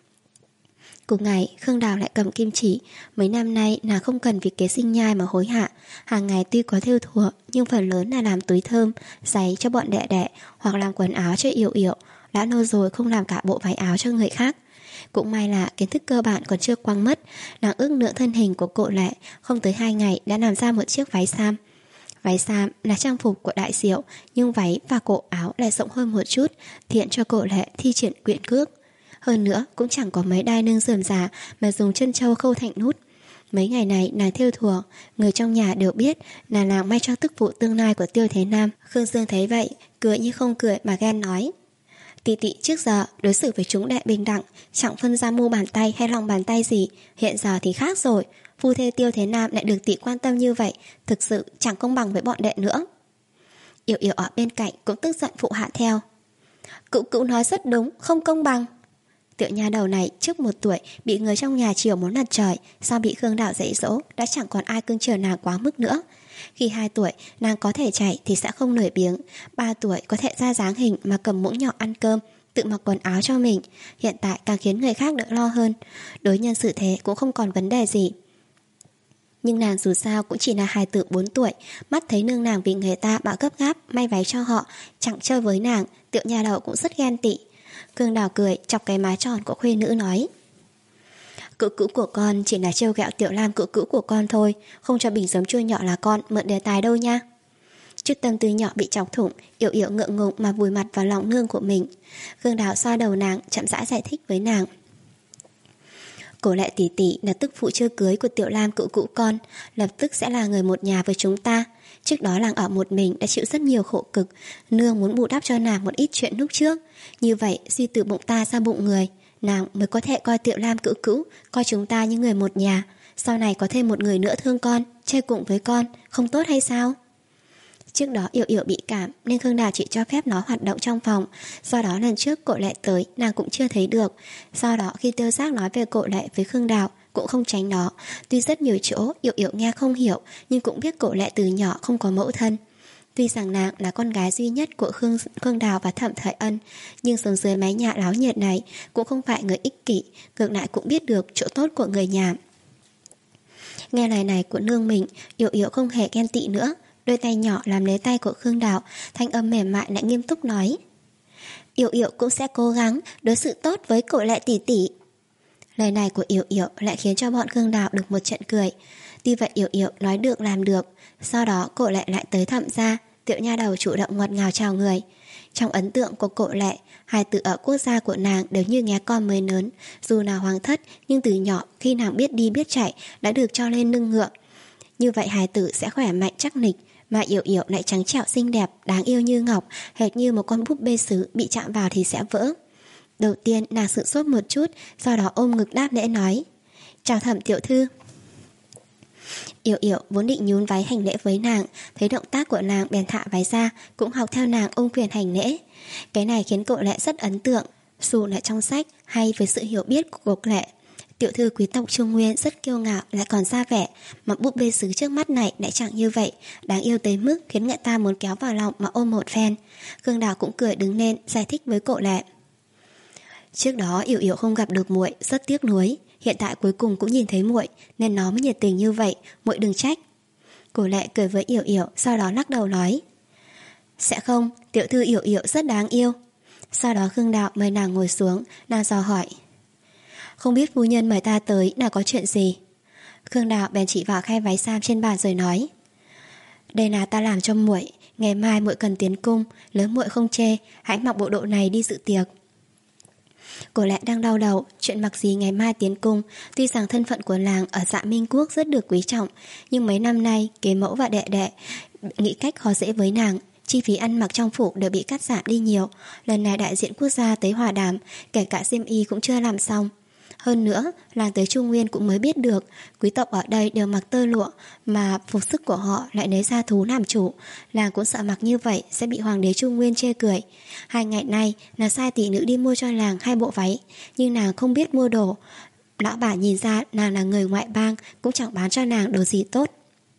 Cùng ngày, Khương Đào lại cầm kim chỉ. Mấy năm nay nàng không cần vì kế sinh nhai mà hối hạ. Hàng ngày tuy có thêu thùa, nhưng phần lớn là làm túi thơm, giày cho bọn đệ đệ, hoặc làm quần áo cho Yểu Yểu. Đã lâu rồi không làm cả bộ váy áo cho người khác. Cũng may là kiến thức cơ bản còn chưa quăng mất. Nàng ước lượng thân hình của Cổ Lệ, không tới hai ngày đã làm ra một chiếc váy sam. Váy sam là trang phục của Đại Diệu, nhưng váy và cổ áo lại rộng hơn một chút, thiện cho Cổ Lệ thi triển quyện cước. Hơn nữa cũng chẳng có mấy đai nương rườm rà, mà dùng chân châu khâu thành nút. Mấy ngày này nàng thêu thùa, người trong nhà đều biết là nàng may cho tức phụ tương lai của Tiêu Thế Nam. Khương Dương thấy vậy, cười như không cười mà ghen nói. Tỷ tỷ trước giờ đối xử với chúng đệ bình đẳng, chẳng phân ra mu bàn tay hay lòng bàn tay gì. Hiện giờ thì khác rồi, phu thê Tiêu Thế Nam lại được tỷ quan tâm như vậy, thực sự chẳng công bằng với bọn đệ nữa. Yểu Yểu ở bên cạnh cũng tức giận phụ hạ theo. Cữu cữu nói rất đúng, không công bằng. Tiểu nha đầu này trước một tuổi bị người trong nhà chiều muốn lật trời, sau bị Khương Đạo dạy dỗ đã chẳng còn ai cưng chiều nàng quá mức nữa. Khi hai tuổi nàng có thể chạy thì sẽ không lười biếng, ba tuổi có thể ra dáng hình mà cầm muỗng nhỏ ăn cơm, tự mặc quần áo cho mình. Hiện tại càng khiến người khác đỡ lo hơn, đối nhân xử thế cũng không còn vấn đề gì. Nhưng nàng dù sao cũng chỉ là hài tử bốn tuổi, mắt thấy nương nàng vì người ta bảo gấp gáp may váy cho họ, chẳng chơi với nàng, tiểu nha đầu cũng rất ghen tị. Khương Đào cười chọc cái má tròn của khuê nữ nói. Cữu cữu của con chỉ là trêu ghẹo Tiểu Lam cữu cữu của con thôi, không cho bình giấm chua nhỏ là con mượn đề tài đâu nha. Chút tâm tư nhỏ bị chọc thủng, Yểu Yểu ngượng ngùng mà vùi mặt vào lòng nương của mình. Khương Đào xoa đầu nàng, chậm rãi giải thích với nàng. Cổ Lệ tỷ tỷ là tức phụ chưa cưới của Tiểu Lam cữu cữu con, lập tức sẽ là người một nhà với chúng ta. Trước đó nàng ở một mình đã chịu rất nhiều khổ cực, nương muốn bù đắp cho nàng một ít chuyện lúc trước. Như vậy suy từ bụng ta ra bụng người, nàng mới có thể coi Tiểu Lam cữu cữu, coi chúng ta như người một nhà. Sau này có thêm một người nữa thương con, chơi cùng với con, không tốt hay sao? Trước đó Yểu Yểu bị cảm nên Khương Đào chỉ cho phép nó hoạt động trong phòng. Do đó lần trước Cổ Lệ tới nàng cũng chưa thấy được. Do đó khi Tiêu Giác nói về Cổ Lệ với Khương Đào cũng không tránh nó. Tuy rất nhiều chỗ Yểu Yểu nghe không hiểu, nhưng cũng biết Cổ Lệ từ nhỏ không có mẫu thân. Tuy rằng nàng là con gái duy nhất của Khương, Khương Đào và Thẩm Thời Ân, nhưng sống dưới mái nhà láo nhiệt này cũng không phải người ích kỷ, ngược lại cũng biết được chỗ tốt của người nhà. Nghe lời này của nương mình, Yểu Yểu không hề ghen tị nữa. Đôi tay nhỏ làm lấy tay của Khương Đào, thanh âm mềm mại lại nghiêm túc nói. Yểu Yểu cũng sẽ cố gắng đối xử tốt với Cổ Lệ tỷ tỷ. Lời này của Yểu Yểu lại khiến cho bọn Khương Đào được một trận cười. Tuy vậy Yểu Yểu nói được làm được. Sau đó Cổ Lệ lại tới Thẩm gia, tiểu nha đầu chủ động ngọt ngào chào người. Trong ấn tượng của Cổ Lệ, hài tử ở quốc gia của nàng đều như nghe con mới lớn. Dù là hoàng thất, nhưng từ nhỏ khi nàng biết đi biết chạy đã được cho lên lưng ngựa. Như vậy hài tử sẽ khỏe mạnh chắc nịch, Mà Yểu Yểu lại trắng trẻo xinh đẹp, đáng yêu như ngọc, hệt như một con búp bê sứ bị chạm vào thì sẽ vỡ. Đầu tiên nàng sửng sốt một chút, sau đó ôm ngực đáp lễ nói: "Chào Thẩm tiểu thư." Yểu Yểu vốn định nhún váy hành lễ với nàng, thấy động tác của nàng bèn thả váy ra, cũng học theo nàng ôm quyền hành lễ. Cái này khiến Cổ Lệ rất ấn tượng, dù là trong sách hay với sự hiểu biết của Cổ Lệ. Tiểu thư quý tộc Trung Nguyên rất kiêu ngạo lại còn ra vẻ, mà búp bê sứ trước mắt này lại chẳng như vậy, đáng yêu tới mức khiến người ta muốn kéo vào lòng mà ôm một phen. Khương Đào cũng cười đứng lên giải thích với Cổ Lệ: "Trước đó Yểu Yểu không gặp được muội, rất tiếc nuối. Hiện tại cuối cùng cũng nhìn thấy muội, nên nó mới nhiệt tình như vậy, muội đừng trách." Cổ Lệ cười với Yểu Yểu, sau đó lắc đầu nói: "Sẽ không, tiểu thư Yểu Yểu rất đáng yêu." Sau đó Khương Đào mời nàng ngồi xuống, nàng dò hỏi: "Không biết phu nhân mời ta tới là có chuyện gì?" Khương Đào bèn chỉ vào khe váy sam trên bàn rồi nói: "Đây là ta làm cho muội, ngày mai muội cần tiến cung, nếu muội không chê, hãy mặc bộ đồ này đi dự tiệc." Cổ Lệ đang đau đầu chuyện mặc gì ngày mai tiến cung. Tuy rằng thân phận của nàng ở Dạ Minh Quốc rất được quý trọng, nhưng mấy năm nay kế mẫu và đệ đệ nghĩ cách khó dễ với nàng. Chi phí ăn mặc trong phủ đều bị cắt giảm đi nhiều. Lần này đại diện quốc gia tới hòa đàm, kể cả xiêm y cũng chưa làm xong. Hơn nữa, làng tới Trung Nguyên cũng mới biết được quý tộc ở đây đều mặc tơ lụa, mà phục sức của họ lại lấy da thú làm chủ. Làng cũng sợ mặc như vậy sẽ bị hoàng đế Trung Nguyên chê cười. Hai ngày nay là sai tỷ nữ đi mua cho làng hai bộ váy, nhưng nàng không biết mua đồ. Lão bà nhìn ra nàng là người ngoại bang, cũng chẳng bán cho nàng đồ gì tốt.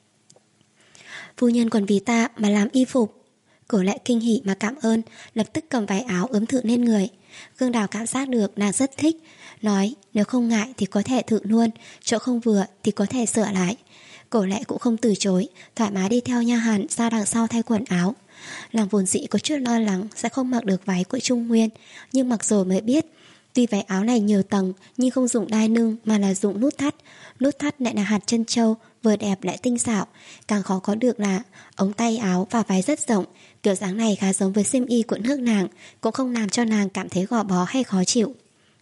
"Phu nhân còn vì ta mà làm y phục." Cổ Lệ kinh hỉ mà cảm ơn, lập tức cầm váy áo ướm thử lên người. Khương Đào cảm giác được nàng rất thích, nói nếu không ngại thì có thể thử luôn, chỗ không vừa thì có thể sửa lại. Cổ Lệ cũng không từ chối, thoải mái đi theo nha hoàn ra đằng sau thay quần áo. Nàng vốn dĩ có chút lo lắng sẽ không mặc được váy của Trung Nguyên, nhưng mặc rồi mới biết tuy váy áo này nhiều tầng nhưng không dùng đai lưng mà là dùng nút thắt. Nút thắt lại là hạt chân trâu, vừa đẹp lại tinh xảo. Càng khó có được là ống tay áo và váy rất rộng. Kiểu dáng này khá giống với xiêm y của nước nàng, cũng không làm cho nàng cảm thấy gò bó hay khó chịu.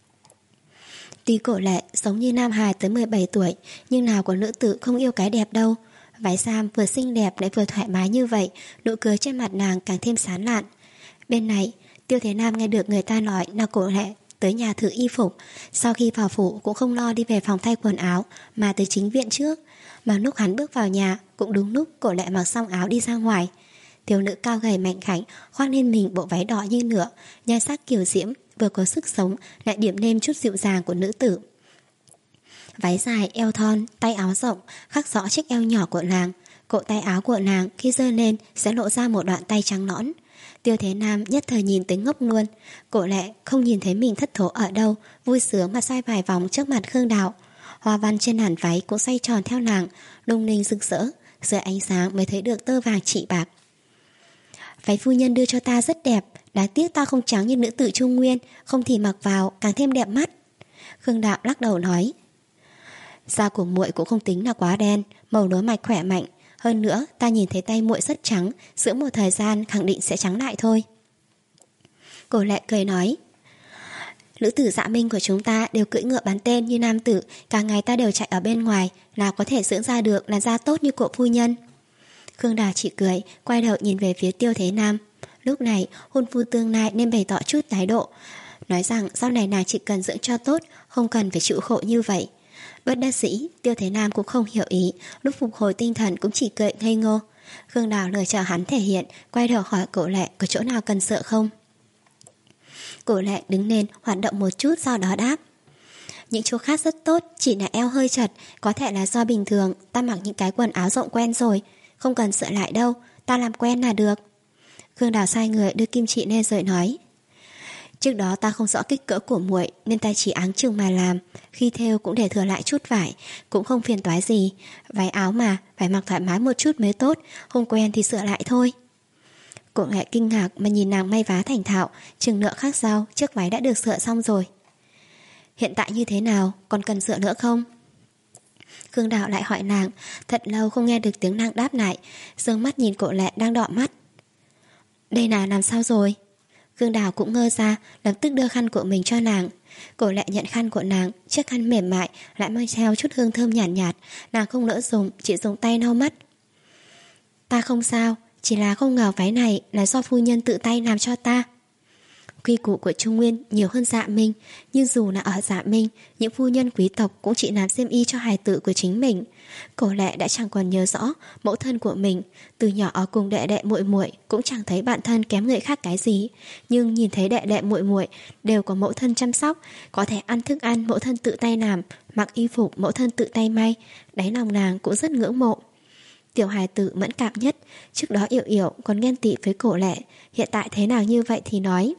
Tuy Cổ Lệ giống như nam hài tới mười bảy tuổi, nhưng nào có nữ tử không yêu cái đẹp đâu. Váy sam vừa xinh đẹp lại vừa thoải mái như vậy, nụ cười trên mặt nàng càng thêm sán lạn. Bên này, Tiêu Thế Nam nghe được người ta nói là Cổ Lệ tới nhà thử y phục. Sau khi vào phủ cũng không lo đi về phòng thay quần áo, mà tới chính viện trước. Mà lúc hắn bước vào nhà, cũng đúng lúc Cổ Lệ mặc xong áo đi ra ngoài. Thiếu nữ cao gầy mạnh khảnh khoác lên mình bộ váy đỏ như lửa, nhan sắc kiều diễm, vừa có sức sống lại điểm thêm chút dịu dàng của nữ tử. Váy dài, eo thon, tay áo rộng khắc rõ chiếc eo nhỏ của nàng. Cổ tay áo của nàng khi giơ lên sẽ lộ ra một đoạn tay trắng nõn. Tiêu Thế Nam nhất thời nhìn tới ngốc luôn. Cổ Lệ không nhìn thấy mình thất thố ở đâu, vui sướng mà xoay vài vòng trước mặt Khương Đào. Hoa văn trên làn váy cũng xoay tròn theo nàng, lung linh rực rỡ, dưới ánh sáng mới thấy được tơ vàng trị bạc. "Váy phu nhân đưa cho ta rất đẹp, đáng tiếc ta không trắng như nữ tử Trung Nguyên, không thì mặc vào càng thêm đẹp mắt." Khương Đạo lắc đầu nói: "Da của muội cũng không tính là quá đen, màu lúa mạch khỏe mạnh, hơn nữa ta nhìn thấy tay muội rất trắng, dưỡng một thời gian khẳng định sẽ trắng lại thôi." Cổ Lệ cười nói: "Nữ tử Dạ Minh của chúng ta đều cưỡi ngựa bắn tên như nam tử, cả ngày ta đều chạy ở bên ngoài, nào có thể dưỡng ra được là da tốt như của phu nhân." Khương Đào chỉ cười, quay đầu nhìn về phía Tiêu Thế Nam. Lúc này hôn phu tương lai nên bày tỏ chút thái độ, nói rằng sau này nàng chỉ cần dưỡng cho tốt, không cần phải chịu khổ như vậy. Bất đắc dĩ, Tiêu Thế Nam cũng không hiểu ý, lúc phục hồi tinh thần cũng chỉ cười ngây ngô. Khương Đào lời chờ hắn thể hiện, quay đầu hỏi Cổ Lệ có chỗ nào cần sợ không. Cổ Lệ đứng lên hoạt động một chút, sau đó đáp: "Những chỗ khác rất tốt, chỉ là eo hơi chật, có thể là do bình thường ta mặc những cái quần áo rộng quen rồi, không cần sợ lại đâu, ta làm quen là được." Khương Đào sai người đưa kim chỉ lên rồi nói: "Trước đó ta không rõ kích cỡ của muội nên ta chỉ áng chừng mà làm, khi thêu cũng để thừa lại chút vải, cũng không phiền toái gì. Váy áo mà, phải mặc thoải mái một chút mới tốt, không quen thì sửa lại thôi." Cổ Lệ kinh ngạc mà nhìn nàng may vá thành thạo, chừng nửa khắc sau chiếc váy đã được sửa xong rồi. "Hiện tại như thế nào, còn cần sửa nữa không?" Khương Đạo lại hỏi nàng, thật lâu không nghe được tiếng nàng đáp lại, dương mắt nhìn Cổ Lệ đang đỏ mắt. "Đây là làm sao rồi?" Khương Đào cũng ngơ ra, lập tức đưa khăn của mình cho nàng. Cổ Lệ nhận khăn của nàng, chiếc khăn mềm mại lại mang theo chút hương thơm nhàn nhạt, nhạt, nàng không nỡ dùng, chỉ dùng tay lau mắt. Ta không sao, chỉ là không ngờ váy này là do phu nhân tự tay làm cho ta. Quy củ của Trung Nguyên nhiều hơn Dạ Minh, nhưng dù là ở Dạ Minh, những phu nhân quý tộc cũng chỉ làm xiêm y cho hài tử của chính mình. Cổ Lệ đã chẳng còn nhớ rõ mẫu thân của mình, từ nhỏ ở cùng đệ đệ muội muội cũng chẳng thấy bạn thân kém người khác cái gì, nhưng nhìn thấy đệ đệ muội muội đều có mẫu thân chăm sóc, có thể ăn thức ăn mẫu thân tự tay làm, mặc y phục mẫu thân tự tay may, đáy lòng nàng cũng rất ngưỡng mộ. Tiểu hài tử mẫn cảm nhất, trước đó Yểu Yểu còn ghen tị với Cổ Lệ, hiện tại thấy nàng như vậy thì nói: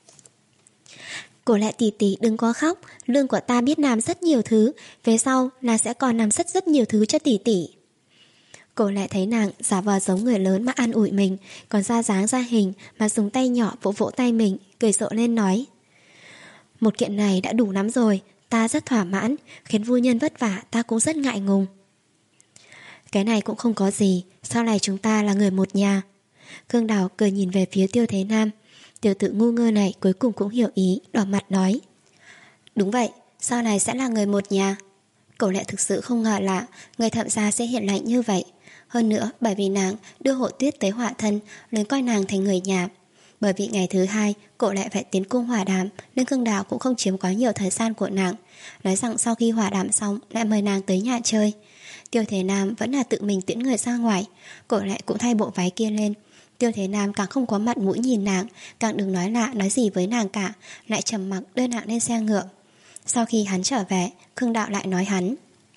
Cổ Lệ tỷ tỷ đừng có khóc, lương của ta biết làm rất nhiều thứ, về sau là sẽ còn làm rất rất nhiều thứ cho tỷ tỷ. Cổ Lệ thấy nàng giả vờ giống người lớn mà an ủi mình, còn ra dáng ra hình mà dùng tay nhỏ vỗ vỗ tay mình, cười rộ lên nói: Một kiện này đã đủ lắm rồi, ta rất thỏa mãn, khiến phu nhân vất vả ta cũng rất ngại ngùng. Cái này cũng không có gì, sau này chúng ta là người một nhà. Cương Đào cười nhìn về phía Tiêu Thế Nam. Tiểu tử ngu ngơ này cuối cùng cũng hiểu ý, đỏ mặt nói: Đúng vậy, sau này sẽ là người một nhà. Cổ Lệ thực sự không ngờ là người Thẩm gia sẽ hiện lạnh như vậy. Hơn nữa bởi vì nàng đưa Hộ Tuyết tới Hỏa Thân, nên coi nàng thành người nhà. Bởi vì ngày thứ hai Cổ Lệ phải tiến cung hòa đàm, nên Cương Đào cũng không chiếm quá nhiều thời gian của nàng, nói rằng sau khi hòa đàm xong lại mời nàng tới nhà chơi. Tiêu Thế Nam vẫn là tự mình tiễn người ra ngoài. Cổ Lệ cũng thay bộ váy kia lên. Tiêu Thế Nam càng không có mặt mũi nhìn nàng, càng đừng nói lạ nói gì với nàng cả, lại trầm mặc đưa nàng lên xe ngựa. Sau khi hắn trở về, Khương Đạo lại nói hắn: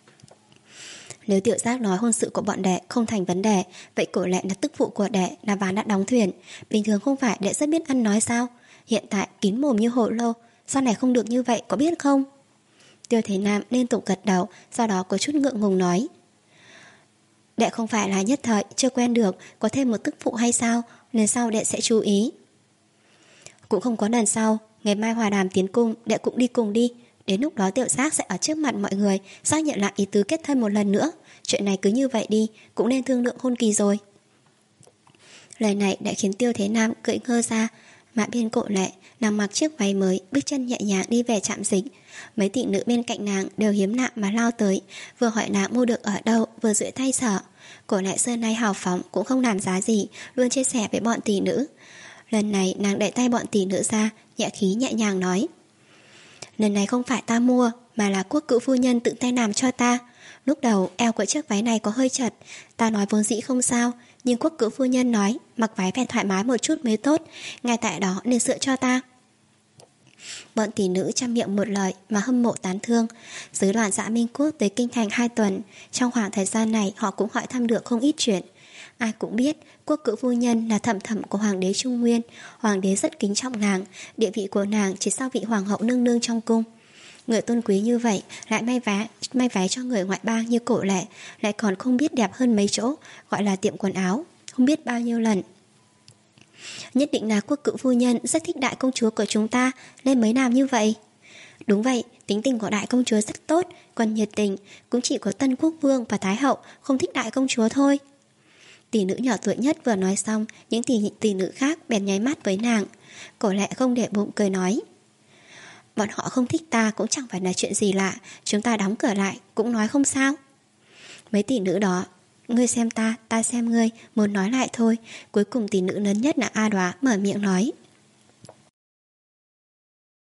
Nếu Tiểu Giác nói hôn sự của bọn đệ không thành vấn đề, vậy Cổ Lệ là tức phụ của đệ, là ván đã đóng thuyền. Bình thường không phải đệ rất biết ăn nói sao? Hiện tại kín mồm như hồ lô, sau này không được như vậy có biết không? Tiêu Thế Nam liên tục gật đầu, sau đó có chút ngượng ngùng nói: Đệ không phải là nhất thời chưa quen được, có thêm một tức phụ hay sao? Lần sau đệ sẽ chú ý. Cũng không có lần sau, ngày mai hòa đàm tiến cung, đệ cũng đi cùng đi. Đến lúc đó Tiểu Giác sẽ ở trước mặt mọi người xác nhận lại ý tứ kết thân một lần nữa. Chuyện này cứ như vậy đi, cũng nên thương lượng hôn kỳ rồi. Lời này đã khiến Tiêu Thế Nam cưỡi ngơ ra, mà bên Cổ Lệ nàng mặc chiếc váy mới, bước chân nhẹ nhàng đi về trạm dịch. Mấy tỷ nữ bên cạnh nàng đều hiếm lạ mà lao tới, vừa hỏi nàng mua được ở đâu, vừa duỗi tay sở. Cổ Lệ xưa nay hào phóng cũng không làm giá gì, luôn chia sẻ với bọn tỷ nữ. Lần này nàng đẩy tay bọn tỷ nữ ra, nhẹ khí nhẹ nhàng nói: Lần này không phải ta mua, mà là quốc cữu phu nhân tự tay làm cho ta. Lúc đầu eo của chiếc váy này có hơi chật, ta nói vốn dĩ không sao, nhưng quốc cữu phu nhân nói mặc váy phải thoải mái một chút mới tốt, ngay tại đó nên sửa cho ta. Bọn tỷ nữ trăm miệng một lời mà hâm mộ tán thương. Dưới loạn Dạ Minh Quốc tới kinh thành hai tuần, trong khoảng thời gian này họ cũng hỏi thăm được không ít chuyện. Ai cũng biết quốc cữu phu nhân là thẩm thẩm của hoàng đế Trung Nguyên, hoàng đế rất kính trọng nàng, địa vị của nàng chỉ sau vị hoàng hậu nương nương trong cung. Người tôn quý như vậy lại may váy, may váy cho người ngoại bang như Cổ Lệ, lại còn không biết đẹp hơn mấy chỗ gọi là tiệm quần áo, không biết bao nhiêu lần. Nhất định là quốc cữu phu nhân rất thích đại công chúa của chúng ta nên mới làm như vậy. Đúng vậy, tính tình của đại công chúa rất tốt, còn nhiệt tình, cũng chỉ có Tân Quốc Vương và Thái hậu không thích đại công chúa thôi. Tỷ nữ nhỏ tuổi nhất vừa nói xong, những tỷ, tỷ nữ khác bèn nháy mắt với nàng. Cổ Lệ không để bụng cười nói: Bọn họ không thích ta cũng chẳng phải là chuyện gì lạ, chúng ta đóng cửa lại cũng nói không sao. Mấy tỷ nữ đó, ngươi xem ta, ta xem ngươi, muốn nói lại thôi. Cuối cùng tỷ nữ lớn nhất là A Đoá mở miệng nói: